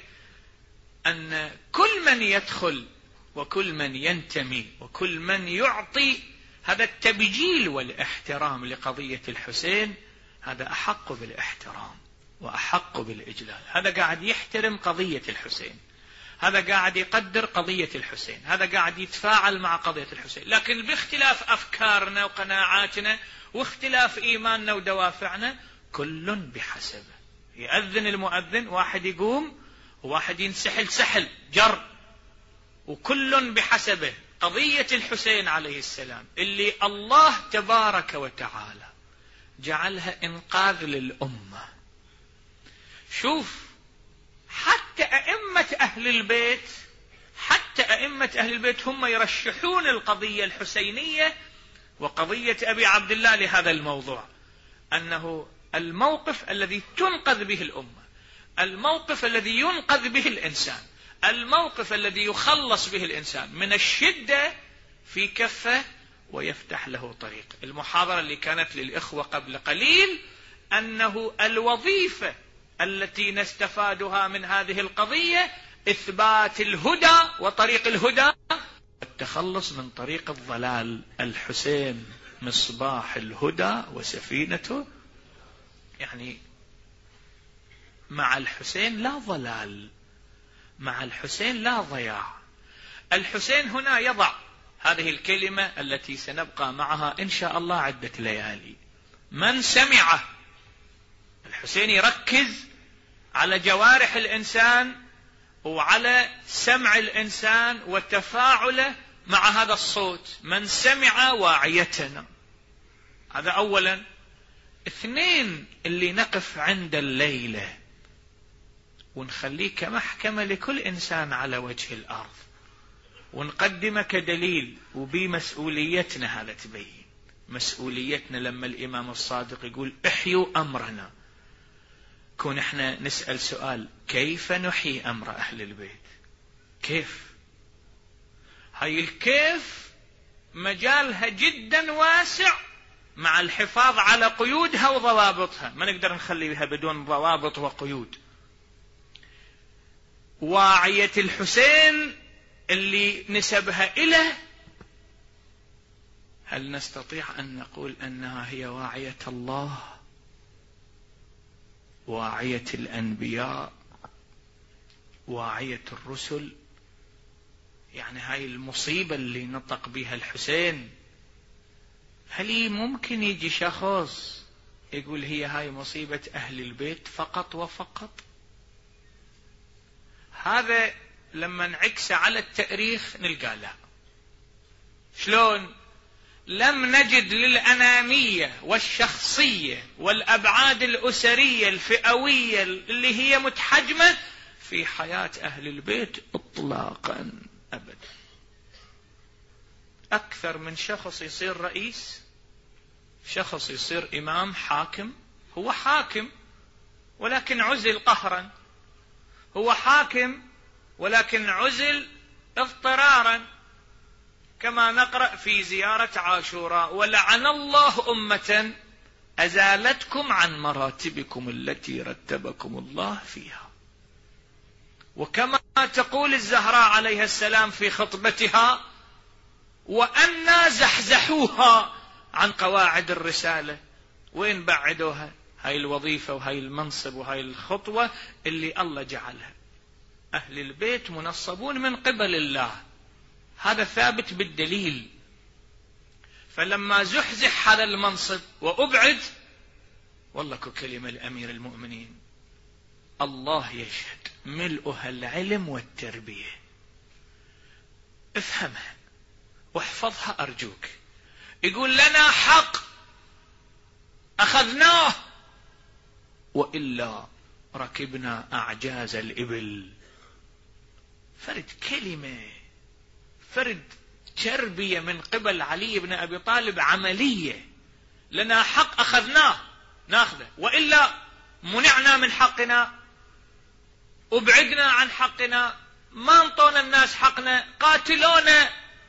A: أن كل من يدخل وكل من ينتمي وكل من يعطي هذا التبجيل والاحترام لقضية الحسين هذا أحق بالاحترام وأحق بالإجلال. هذا قاعد يحترم قضية الحسين، هذا قاعد يقدر قضية الحسين، هذا قاعد يتفاعل مع قضية الحسين. لكن باختلاف أفكارنا وقناعاتنا واختلاف إيماننا ودوافعنا كل بحسبه. يأذن المؤذن، واحد يقوم وواحد ينسحل سحل جر، وكل بحسبه. قضية الحسين عليه السلام اللي الله تبارك وتعالى جعلها إنقاذ للأمة. شوف حتى أئمة أهل البيت حتى أئمة أهل البيت هم يرشحون القضية الحسينية وقضية أبي عبد الله لهذا الموضوع، أنه الموقف الذي تنقذ به الأمة، الموقف الذي ينقذ به الإنسان، الموقف الذي يخلص به الإنسان من الشدة في كفه ويفتح له طريق. المحاضرة اللي كانت للإخوة قبل قليل أنه الوظيفة التي نستفادها من هذه القضية إثبات الهدى وطريق الهدى والتخلص من طريق الضلال. الحسين مصباح الهدى وسفينته، يعني مع الحسين لا ضلال، مع الحسين لا ضياع. الحسين هنا يضع هذه الكلمة التي سنبقى معها إن شاء الله عدة ليالي. من سمعه، الحسين يركز على جوارح الإنسان وعلى سمع الإنسان وتفاعله مع هذا الصوت. من سمع واعيتنا، هذا أولا. اثنين، اللي نقف عند الليلة ونخليه كمحكمة لكل إنسان على وجه الأرض، ونقدمه كدليل، وبمسؤوليتنا هذا تبين مسؤوليتنا. لما الإمام الصادق يقول احيوا أمرنا، كون احنا نسأل سؤال: كيف نحيي أمر أهل البيت؟ كيف؟ هاي الكيف مجالها جدا واسع، مع الحفاظ على قيودها وضوابطها. ما نقدر نخليها بدون ضوابط وقيود. واعية الحسين اللي نسبها إله، هل نستطيع أن نقول أنها هي واعية الله، واعية الأنبياء، واعية الرسل؟ يعني هاي المصيبة اللي نطق بها الحسين، هل ممكن يجي شخص يقول هي هاي مصيبة أهل البيت فقط وفقط؟ هذا لما نعكس على التاريخ نلقى لا. شلون؟ لم نجد للأنانية والشخصية والأبعاد الأسرية الفئوية اللي هي متحجمة في حياة أهل البيت إطلاقا أبدا. أكثر من شخص يصير رئيس، شخص يصير إمام حاكم، هو حاكم ولكن عزل قهرا، هو حاكم ولكن عزل اضطرارا، كما نقرأ في زيارة عاشوراء: ولعن الله أمة أزالتكم عن مراتبكم التي رتبكم الله فيها. وكما تقول الزهراء عليها السلام في خطبتها: وأنا زحزحوها عن قواعد الرسالة. وين بعدوها؟ هاي الوظيفة وهاي المنصب وهاي الخطوة اللي الله جعلها. أهل البيت منصبون من قبل الله، هذا ثابت بالدليل. فلما زحزح هذا المنصب وأبعد، والله كلمة الأمير المؤمنين الله يشهد ملؤها العلم والتربية. افهمها واحفظها أرجوك. يقول لنا حق أخذناه، وإلا ركبنا أعجاز الإبل. فرد كلمة، فرد تربية من قبل علي بن أبي طالب عملية. لنا حق أخذناه ناخذه، وإلا منعنا من حقنا، أبعدنا عن حقنا، ما انطونا الناس حقنا، قاتلونا،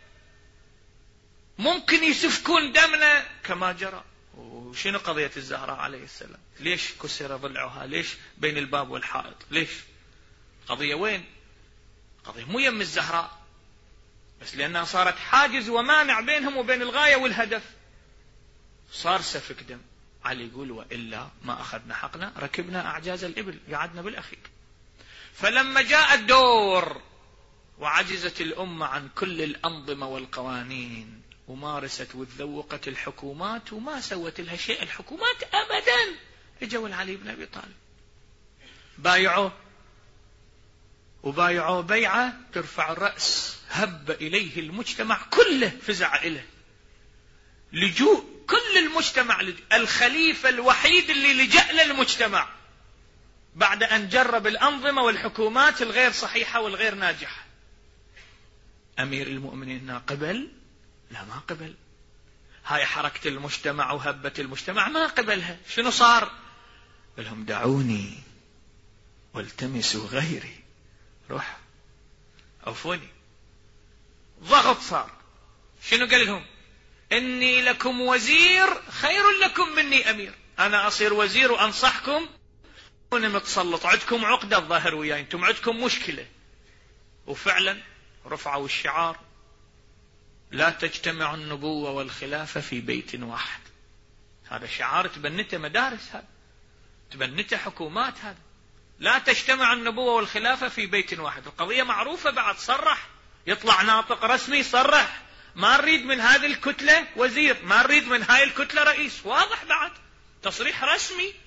A: ممكن يسفكون دمنا كما جرى. وشنو قضية الزهراء عليه السلام؟ ليش كسر ضلعها؟ ليش بين الباب والحائط؟ ليش؟ قضية وين؟ قضية مو يم الزهراء، بس لأنها صارت حاجز ومانع بينهم وبين الغاية والهدف، صار سفك دم. علي يقول وإلا ما أخذنا حقنا، ركبنا أعجاز الإبل، قعدنا بالأخير. فلما جاء الدور وعجزت الأمة عن كل الأنظمة والقوانين، ومارست وتذوقت الحكومات وما سوت لها شيء الحكومات أبدا، اجوا علي بن أبي طالب بايعوه، وبايعوه بيعة ترفع الرأس، هب إليه المجتمع كله، فزع إليه، لجوء كل المجتمع، لجوء. الخليفة الوحيد اللي لجأ للمجتمع بعد أن جرب الأنظمة والحكومات الغير صحيحة والغير ناجحة. أمير المؤمنين قبل؟ لا ما قبل. هاي حركة المجتمع وهبة المجتمع ما قبلها. شنو صار؟ قالهم دعوني والتمسوا غيري، روح عفوني. ضغط صار. شنو قال لهم؟ إني لكم وزير خير لكم مني أمير. أنا أصير وزير وأنصحكم، أنا متسلط، عندكم عقدة الظاهر وياي، أنتم عندكم مشكلة. وفعلا رفعوا الشعار: لا تجتمع النبوة والخلافة في بيت واحد. هذا شعار تبنته مدارس، هذا تبنته حكومات، هذا لا تجتمع النبوة والخلافة في بيت واحد. القضية معروفة بعد، صرح، يطلع ناطق رسمي صرح: ما نريد من هذه الكتلة وزير، ما نريد من هاي الكتلة رئيس. واضح بعد، تصريح رسمي.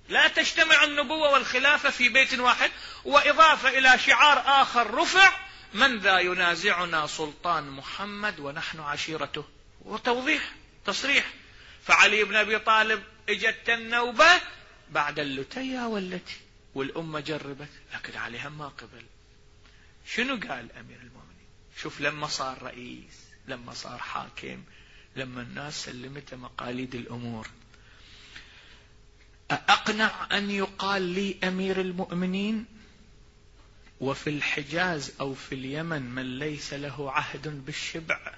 A: لا تجتمع النبوة والخلافة في بيت واحد. وإضافة إلى شعار آخر رفع: من ذا ينازعنا سلطان محمد ونحن عشيرته. وتوضيح تصريح. فعلي بن أبي طالب اجت النوبة بعد اللتية والتي والأمة جربت، لكن عليها ما قبل. شنو قال أمير المؤمنين؟ شوف لما صار رئيس، لما صار حاكم، لما الناس سلمت مقاليد الأمور، أقنع أن يقال لي أمير المؤمنين وفي الحجاز أو في اليمن من ليس له عهد بالشبع؟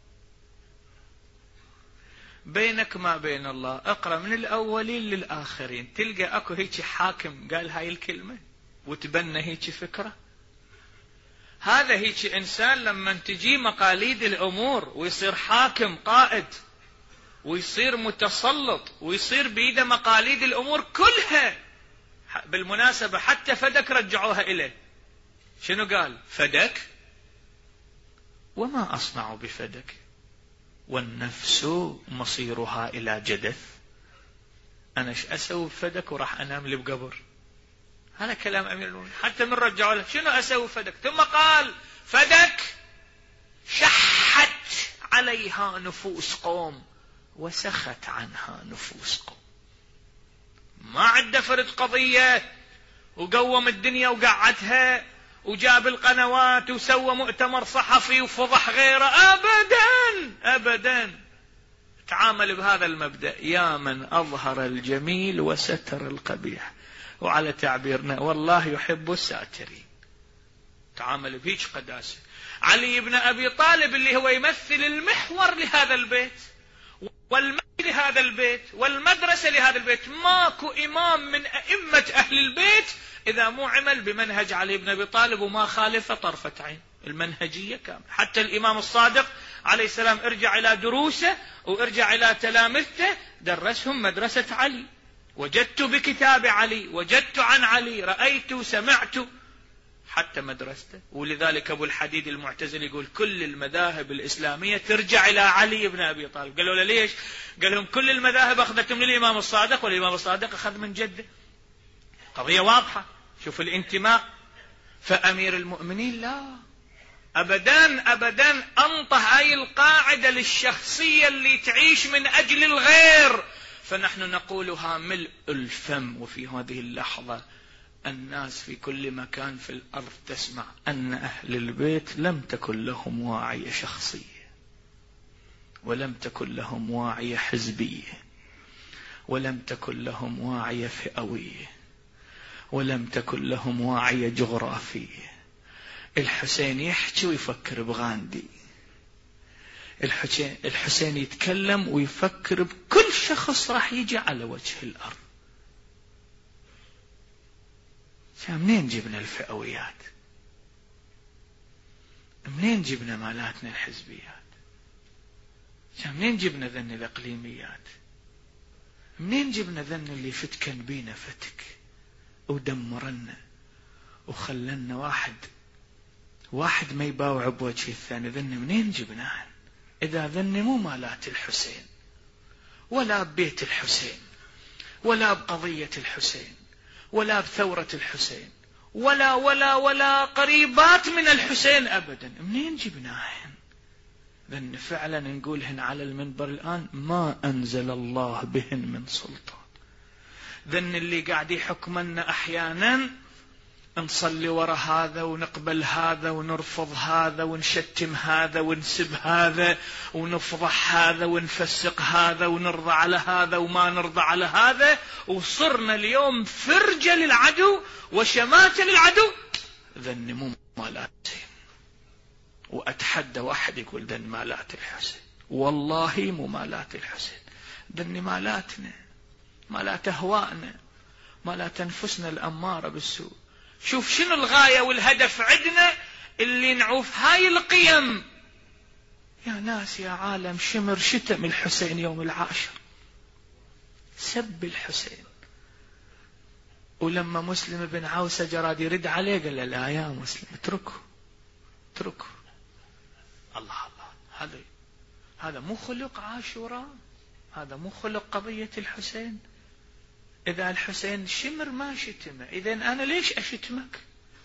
A: بينك ما بين الله، اقرأ من الأولين للآخرين تلقى أكو هيك حاكم قال هاي الكلمة وتبنى هيك فكرة. هذا هيك إنسان لما تجي مقاليد الأمور ويصير حاكم قائد ويصير متسلط ويصير بيده مقاليد الأمور كلها. بالمناسبة حتى فدك رجعوها إليه. شنو قال؟ فدك وما أصنع بفدك والنفس مصيرها إلى جدث. أنا ايش أسوي بفدك وراح أنام لي بقبر؟ هذا كلام أمير المؤمنين. حتى من رجعوا له شنو أسوي بفدك؟ ثم قال: فدك شحت عليها نفوس قوم وسخت عنها نفوس قوم. ما عنده فرد قضية وقوم الدنيا وقعدها وجاب القنوات وسوى مؤتمر صحفي وفضح غيره. أبدا أبدا. تعامل بهذا المبدأ: يا من أظهر الجميل وستر القبيح. وعلى تعبيرنا والله يحب الساترين. تعامل بهيج قداسة. علي بن أبي طالب اللي هو يمثل المحور لهذا البيت والمجد لهذا البيت والمدرسة لهذا البيت. ماكو إمام من أئمة أهل البيت إذا مو عمل بمنهج علي بن أبي طالب وما خالف طرفة عين. المنهجية كاملة. حتى الإمام الصادق عليه السلام ارجع إلى دروسه وارجع إلى تلامذته، درسهم مدرسة علي. وجدت بكتاب علي، وجدت عن علي، رأيت، سمعت، حتى مدرسته. ولذلك أبو الحديد المعتزلي يقول كل المذاهب الإسلامية ترجع إلى علي بن أبي طالب. قالوا له ليش؟ قال لهم كل المذاهب أخذت من الإمام الصادق والإمام الصادق أخذ من جده. قضية واضحة. شوف الانتماء. فأمير المؤمنين لا أبدا أبدا أنطه هاي القاعدة للشخصية اللي تعيش من أجل الغير. فنحن نقولها ملء الفم. وفي هذه اللحظة الناس في كل مكان في الأرض تسمع أن أهل البيت لم تكن لهم واعية شخصية، ولم تكن لهم واعية حزبية، ولم تكن لهم واعية فئوية، ولم تكن لهم واعية جغرافية. الحسين يحكي ويفكر بغاندي، الحسين, الحسين يتكلم ويفكر بكل شخص راح يجي على وجه الأرض. منين جبنا الفئويات؟ منين جبنا مالاتنا الحزبيات؟ منين جبنا ذن الإقليميات؟ منين جبنا ذن اللي فتكن بينا فتك ودمرنا وخلنا واحد واحد ما يباوع بوجه الثاني؟ ذن منين جبناهن؟ إذا ذن مو مالات الحسين ولا ببيت الحسين ولا بقضية الحسين ولا بثورة الحسين ولا ولا ولا قريبات من الحسين أبدا. منين جبناهن؟ ذن فعلا نقولهن على المنبر الآن ما أنزل الله بهن من سلطان. ذن اللي قاعد يحكمنا أحيانا نصلي وراء هذا ونقبل هذا ونرفض هذا ونشتم هذا ونسب هذا ونفضح هذا ونفسق هذا ونرضى على هذا وما نرضى على هذا، وصرنا اليوم فرجة للعدو وشماتة للعدو. ذن مو مالات الحسين. وأتحدى واحد يقول ذن مالات الحسين، والله مو مالات الحسين. ذن مالاتنا، مالات أهوائنا، مالات أنفسنا الأمارة بالسوء. شوف شنو الغاية والهدف عندنا اللي نعوف هاي القيم. يا ناس يا عالم شمر شتم الحسين يوم العاشر، سب الحسين. ولما مسلم بن عوسى جراد يرد عليه قال له لا يا مسلم اتركه اتركه. الله الله، هذا هذا مو خلق عاشوراء، هذا مو خلق قضية الحسين. إذا الحسين شمر ما شتمه، إذا أنا ليش أشتمك؟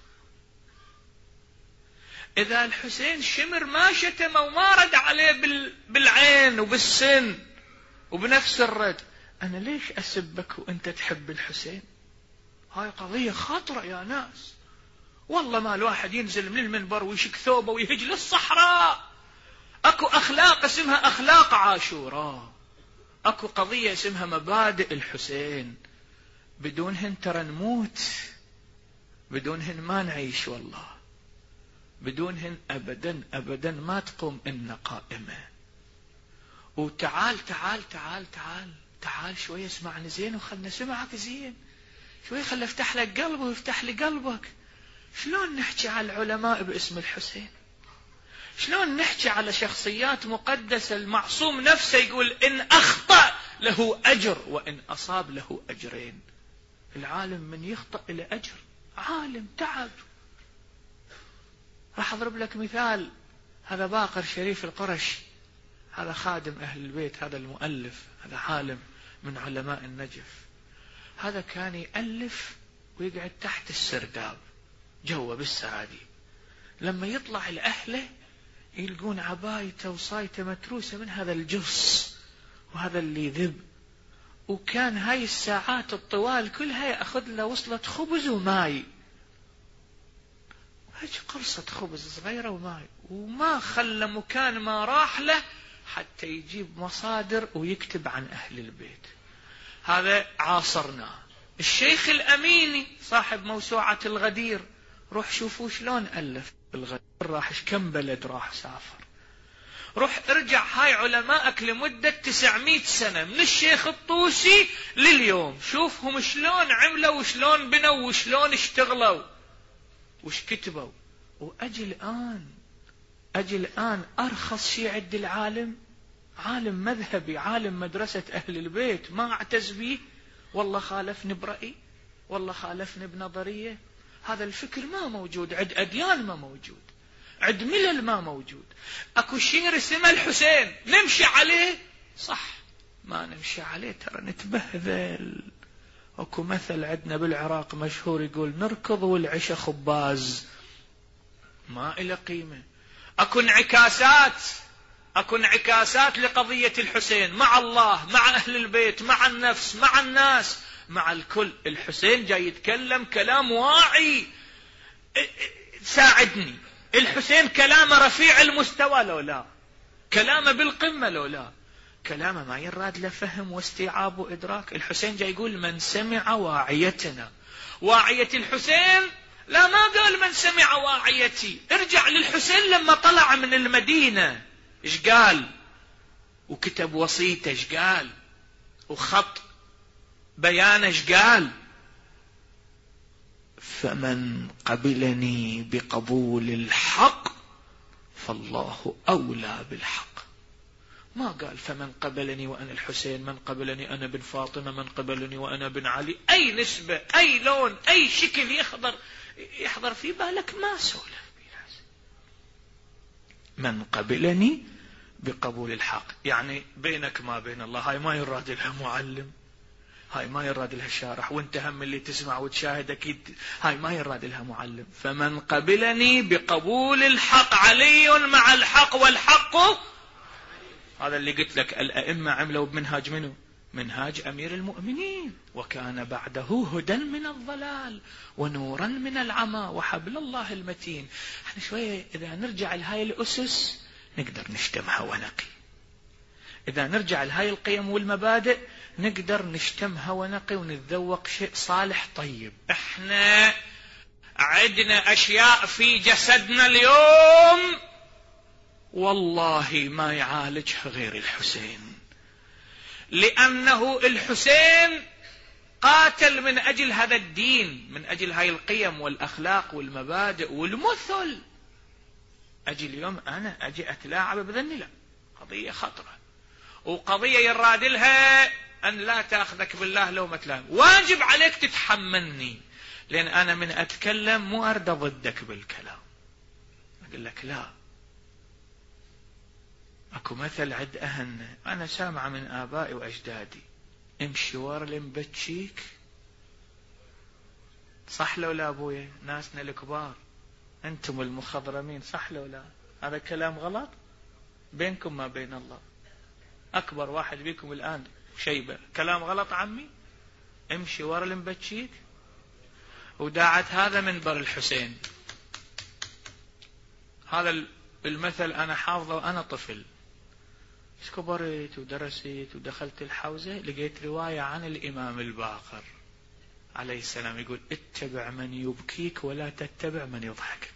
A: إذا الحسين شمر ما شتمه وما رد عليه بالعين وبالسن وبنفس الرد، أنا ليش أسبك وأنت تحب الحسين؟ هاي قضية خطرة يا ناس. والله ما الواحد ينزل من المنبر ويشك ثوبه ويهج للصحراء. أكو أخلاق اسمها أخلاق عاشوراء، أكو قضية اسمها مبادئ الحسين، بدونهن ترى نموت، بدونهن ما نعيش والله، بدونهن أبدا أبدا ما تقوم إن قائمة. وتعال تعال تعال تعال تعال شوية اسمعني زين وخلنا سمعك زين شوية، خلنا افتح لك قلبه ويفتح لي قلبك. شلون نحكي على العلماء باسم الحسين؟ شلون نحكي على شخصيات مقدسة؟ المعصوم نفسه يقول إن أخطأ له أجر وإن أصاب له أجرين. العالم من يخطأ إلى أجر، عالم تعب. راح أضرب لك مثال. هذا باقر شريف القرشي، هذا خادم أهل البيت، هذا المؤلف، هذا عالم من علماء النجف. هذا كان يألف ويقعد تحت السرداب جوا بالسرادي، لما يطلع لأهله يلقون عبايته وصايته متروسة من هذا الجص وهذا اللي ذب. وكان هاي الساعات الطوال كلها يأخذ له وصلة خبز وماي، هيك قرصة خبز صغيرة وماي، وما خلى مكان ما راح له حتى يجيب مصادر ويكتب عن أهل البيت. هذا عاصرناه. الشيخ الأميني صاحب موسوعة الغدير، روح شوفوا شلون ألف الغدير، راح كم بلد راح سافر. روح ارجع هاي علماءك لمدة تسعمائة سنة من الشيخ الطوسي لليوم، شوفهم شلون عملوا وشلون بنوا وشلون اشتغلوا وش كتبوا. وأجي الآن أجي الآن أرخص شيء عند العالم، عالم مذهبي، عالم مدرسة أهل البيت، ما أعتز به، والله خالفني برأي، والله خالفني بنظرية. هذا الفكر ما موجود عند أديان، ما موجود عند ملل، ما موجود. أكو شيء اسمه الحسين نمشي عليه صح، ما نمشي عليه ترى نتبهذل. أكو مثل عندنا بالعراق مشهور يقول نركض والعشاء خباز، ما إلى قيمة. أكو انعكاسات، أكو انعكاسات لقضية الحسين مع الله، مع أهل البيت، مع النفس، مع الناس، مع الكل. الحسين جاي يتكلم كلام واعي، ساعدني. الحسين كلامه رفيع المستوى لو لا، كلامه بالقمة لو لا، كلامه ما يراد له فهم واستيعاب وإدراك. الحسين جاي يقول من سمع واعيتنا، واعية الحسين. لا ما قال من سمع واعيتي. ارجع للحسين لما طلع من المدينة ايش قال، وكتب وصيته ايش قال، وخط بيانه ايش قال. فمن قبلني بقبول الحق فالله أولى بالحق. ما قال فمن قبلني وأنا الحسين، من قبلني أنا بن فاطمة، من قبلني وأنا بن علي. أي نسبة، أي لون، أي شكل يحضر يحضر في بالك ما سولف. من قبلني بقبول الحق، يعني بينك ما بين الله. هاي ما يراد لها معلم، هاي ما يراد لها شارح، وانت هم اللي تسمع وتشاهد اكيد هاي ما يراد لها معلم. فمن قبلني بقبول الحق، علي مع الحق والحق. هذا اللي قلت لك الأئمة عملوا بمنهاج منه، منهاج أمير المؤمنين، وكان بعده هدى من الضلال ونورا من العمى وحبل الله المتين. احنا شوية إذا نرجع لهاي الأسس نقدر نشتمها ونقي، إذا نرجع لهاي القيم والمبادئ نقدر نشتمها ونقي ونتذوق شيء صالح طيب. احنا عندنا أشياء في جسدنا اليوم والله ما يعالجها غير الحسين، لأنه الحسين قاتل من أجل هذا الدين، من أجل هاي القيم والأخلاق والمبادئ والمثل. أجي اليوم أنا أجي أتلاعب بذني؟ لا، قضية خطرة، وقضية يراد لها أن لا تأخذك بالله لو ما تلام. واجب عليك تتحملني، لأن أنا من أتكلم مو أرد ضدك بالكلام، أقول لك لا. أكو مثل عند أهلنا، أنا سامع من آبائي وأجدادي، امشي ورا اللي مبتشيك. صح لو لا ابويا؟ ناسنا الكبار انتم المخضرمين، صح لو لا؟ هذا كلام غلط بينكم ما بين الله. اكبر واحد بيكم الان شيبة، كلام غلط عمي؟ امشي ورا اللي مبتشيك. وداعت هذا منبر الحسين. هذا المثل انا حافظه وانا طفل. كبرت ودرست ودخلت الحوزة لقيت رواية عن الامام الباقر عليه السلام يقول: اتبع من يبكيك ولا تتبع من يضحكك.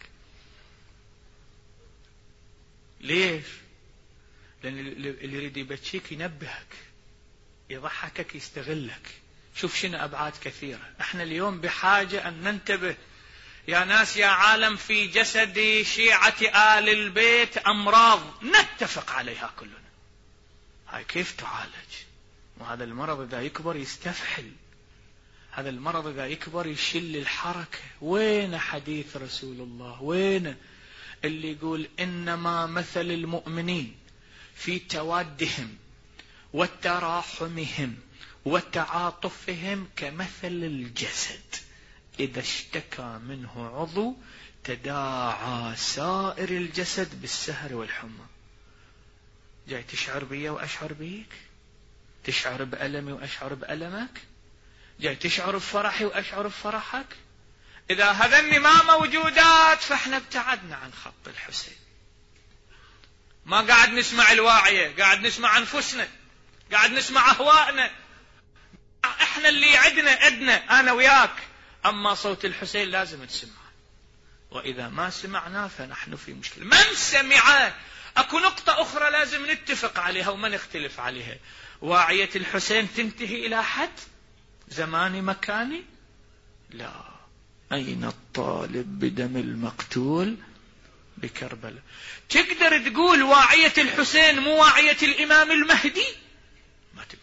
A: ليش؟ لأن اللي يريد يبكيك ينبهك، يضحكك يستغلك. شوف شنو أبعاد كثيرة. احنا اليوم بحاجة أن ننتبه يا ناس يا عالم. في جسد شيعة آل البيت أمراض نتفق عليها كلنا. هاي كيف تعالج؟ وهذا المرض إذا يكبر يستفحل. هذا المرض إذا يكبر يشل الحركة. وين حديث رسول الله؟ وين اللي يقول: إنما مثل المؤمنين في توادهم وتراحمهم وتعاطفهم كمثل الجسد إذا اشتكى منه عضو تداعى سائر الجسد بالسهر والحمى. جاي تشعر بي وأشعر بيك؟ تشعر بألمي وأشعر بألمك؟ جاي تشعر بفرحي وأشعر بفرحك؟ إذا هذني ما موجودات فإحنا ابتعدنا عن خط الحسين. ما قاعد نسمع الواعية، قاعد نسمع أنفسنا، قاعد نسمع أهوائنا. إحنا اللي عدنا عدنا أنا وياك. أما صوت الحسين لازم تسمع، وإذا ما سمعنا فنحن في مشكلة. من سمع؟ أكو نقطة أخرى لازم نتفق عليها وما نختلف عليها. واعية الحسين تنتهي إلى حد زماني مكاني؟ لا. أين الطالب بدم المقتول بكربلاء؟ تقدر تقول واعية الحسين مو واعية الإمام المهدي؟ ما تقدر.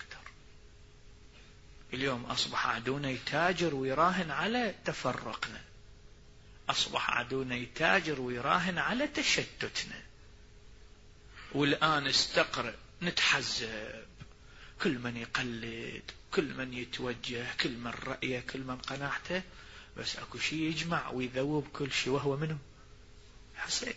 A: اليوم أصبح عدونا يتاجر ويراهن على تفرقنا، أصبح عدونا يتاجر ويراهن على تشتتنا. والآن استقرأ نتحزب، كل من يقلد، كل من يتوجه، كل من رأيه، كل من قناعته، بس اكو شيء يجمع ويذوب كل شيء، وهو منه؟ حسين.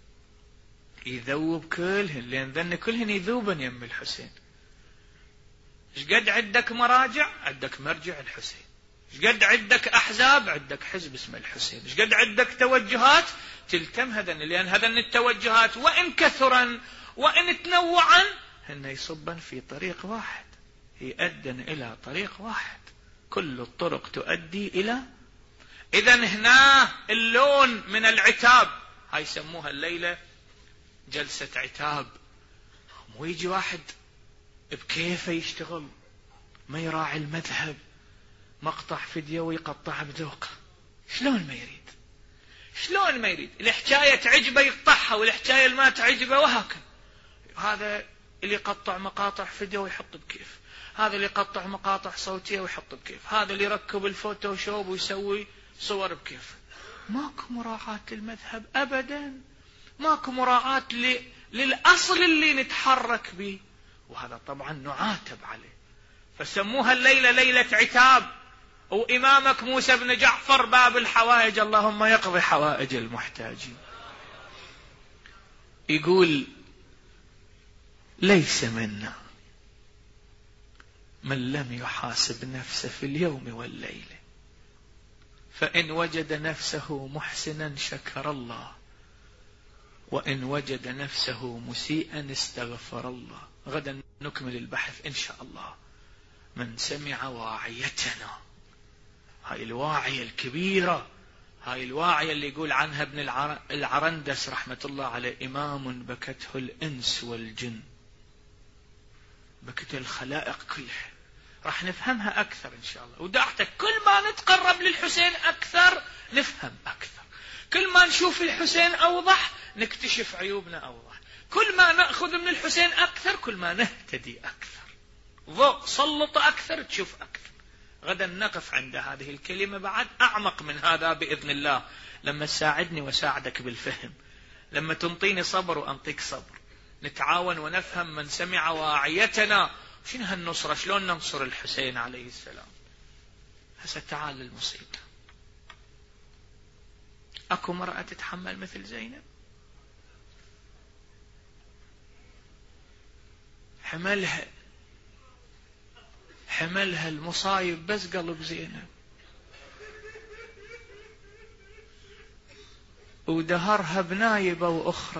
A: يذوب كلهن، لأن ذن كلهن يذوبن يم الحسين. ايش قد عندك مراجع؟ عندك مرجع الحسين. ايش قد عندك أحزاب؟ عندك حزب اسمه الحسين. ايش قد عندك توجهات؟ تلتم هذن، لأن هذن التوجهات وإن كثرا وإن تنوعا هن يصبن في طريق واحد، يؤدن إلى طريق واحد. كل الطرق تؤدي إلى. إذن هنا اللون من العتاب، هاي يسموها الليلة جلسة عتاب. مو يجي واحد بكيفه يشتغل، ما يراعي المذهب، مقطع فيديو ويقطعها بذوقه. شلون ما يريد؟ شلون ما يريد؟ الحكاية تعجبه يقطعها، والحكاية اللي ما تعجبه وهكذا. هذا اللي يقطع مقاطع فيديو ويحط بكيف، هذا اللي يقطع مقاطع صوتية ويحط بكيف، هذا اللي يركب الفوتوشوب ويسوي صور بكيف. ماكو مراعاة للمذهب أبدا، ماكو مراعاة ل... للأصل اللي نتحرك به، وهذا طبعا نعاتب عليه. فسموها الليلة ليلة عتاب. وإمامك موسى بن جعفر باب الحوائج اللهم يقضي حوائج المحتاجين يقول: ليس منا من لم يحاسب نفسه في اليوم والليلة، فإن وجد نفسه محسنا شكر الله، وإن وجد نفسه مسيئا استغفر الله. غدا نكمل البحث إن شاء الله. من سمع واعيتنا، هاي الواعية الكبيرة، هاي الواعية اللي يقول عنها ابن العرندس رحمة الله عليه: إمام بكته الإنس والجن، بكت الخلائق كلها. راح نفهمها أكثر إن شاء الله. ودعتك كل ما نتقرب للحسين أكثر نفهم أكثر، كل ما نشوف الحسين أوضح نكتشف عيوبنا أوضح، كل ما نأخذ من الحسين أكثر كل ما نهتدي أكثر، ضوء سلط أكثر تشوف أكثر. غدا نقف عند هذه الكلمة بعد أعمق من هذا بإذن الله، لما تساعدني وساعدك بالفهم، لما تنطيني صبر وأنطيك صبر، نتعاون ونفهم. من سمع واعيتنا شنو هالنصرة؟ شلون ننصر الحسين عليه السلام؟ هسه تعال المصيبة. اكو مرأة تتحمل مثل زينب؟ حملها حملها المصايب بس قلب زينب، ودهرها بنايبة وأخرى،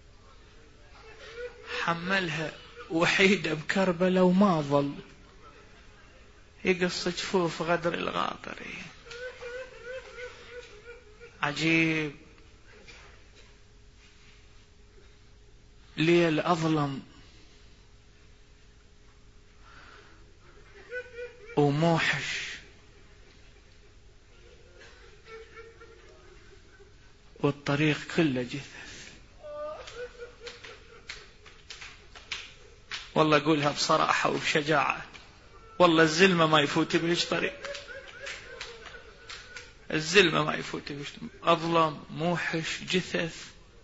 A: حملها وحيدة بكربلة وما ظل يقص جفوف غدر الغاطري. عجيب، ليل أظلم وموحش، والطريق كله جثث. والله أقولها بصراحة وبشجاعة، والله الزلمة ما يفوت بهش طريق، الزلمة ما يفوت بهش. أظلم، موحش، جثث.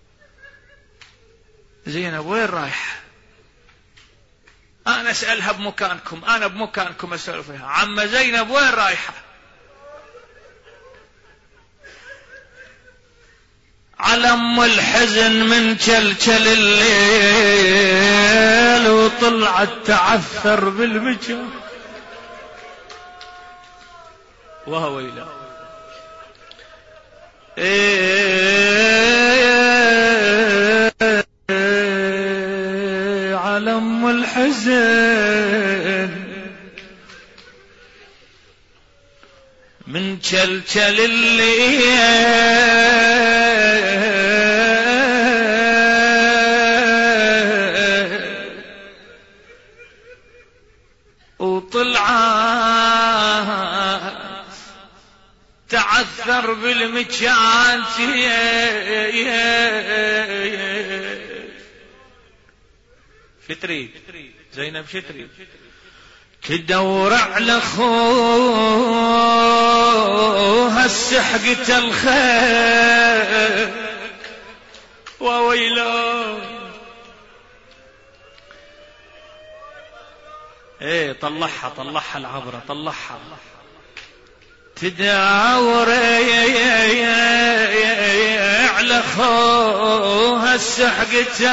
A: زينب وين رايحة؟ أنا أسألها بمكانكم، أنا بمكانكم أسأل فيها، عم زينب وين رايحة؟ علم الحزن من كلكل الليل، وطلعت تعثر بالمجال. وهو إله علم الحزن من كلكل الليل، وطلعت تعثر بالمكان. شتريد زينب شتريد تدور على خوها السحقة الخير. وويله ايه، طلعها طلعها العبرة، طلعها. تدور على خوها السحقة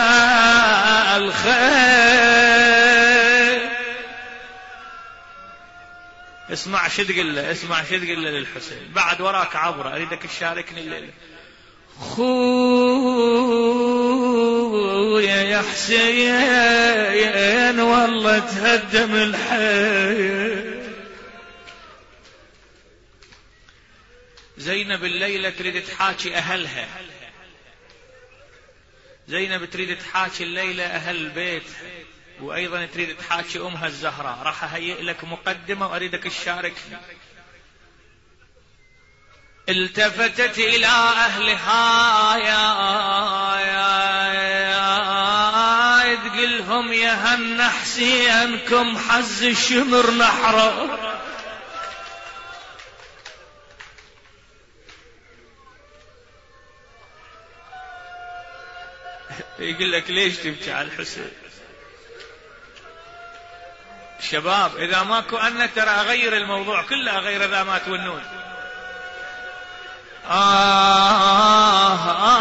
A: الخير. اسمع شو تقول له، اسمع شو تقول له للحسين. بعد وراك عبرة، اريدك تشاركني الليلة. خويا يا حسين والله تهدم الحي. زينب الليلة تريد تحاكي أهلها، زينب تريد تحاكي الليلة أهل البيت، وأيضا تريد تحاكي أمها الزهراء. راح أهيئ لك مقدمة وأريدك تشاركني. التفتت إلى أهلها يا يا تقلهم يا هن حسينكم حز الشمر نحره. يقول لك ليش تبكي على الحسين؟ شباب إذا ماكو أن ترى أغير الموضوع كله، أغير إذا ما تونون. آه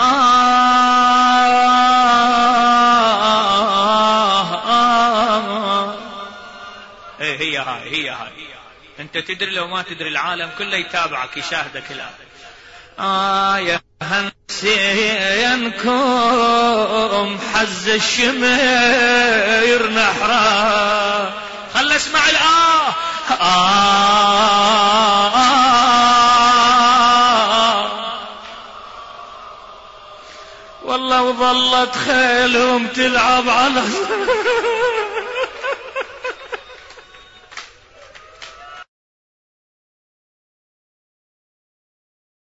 A: آه آه إيه هي هاي هي هاي. أنت تدري لو ما تدري العالم كله يتابعك يشاهدك الآن. آه يا هنسينكم حز الشمير نحرا. خل اسمع الآه آه, آه والله وظلت خيلهم تلعب على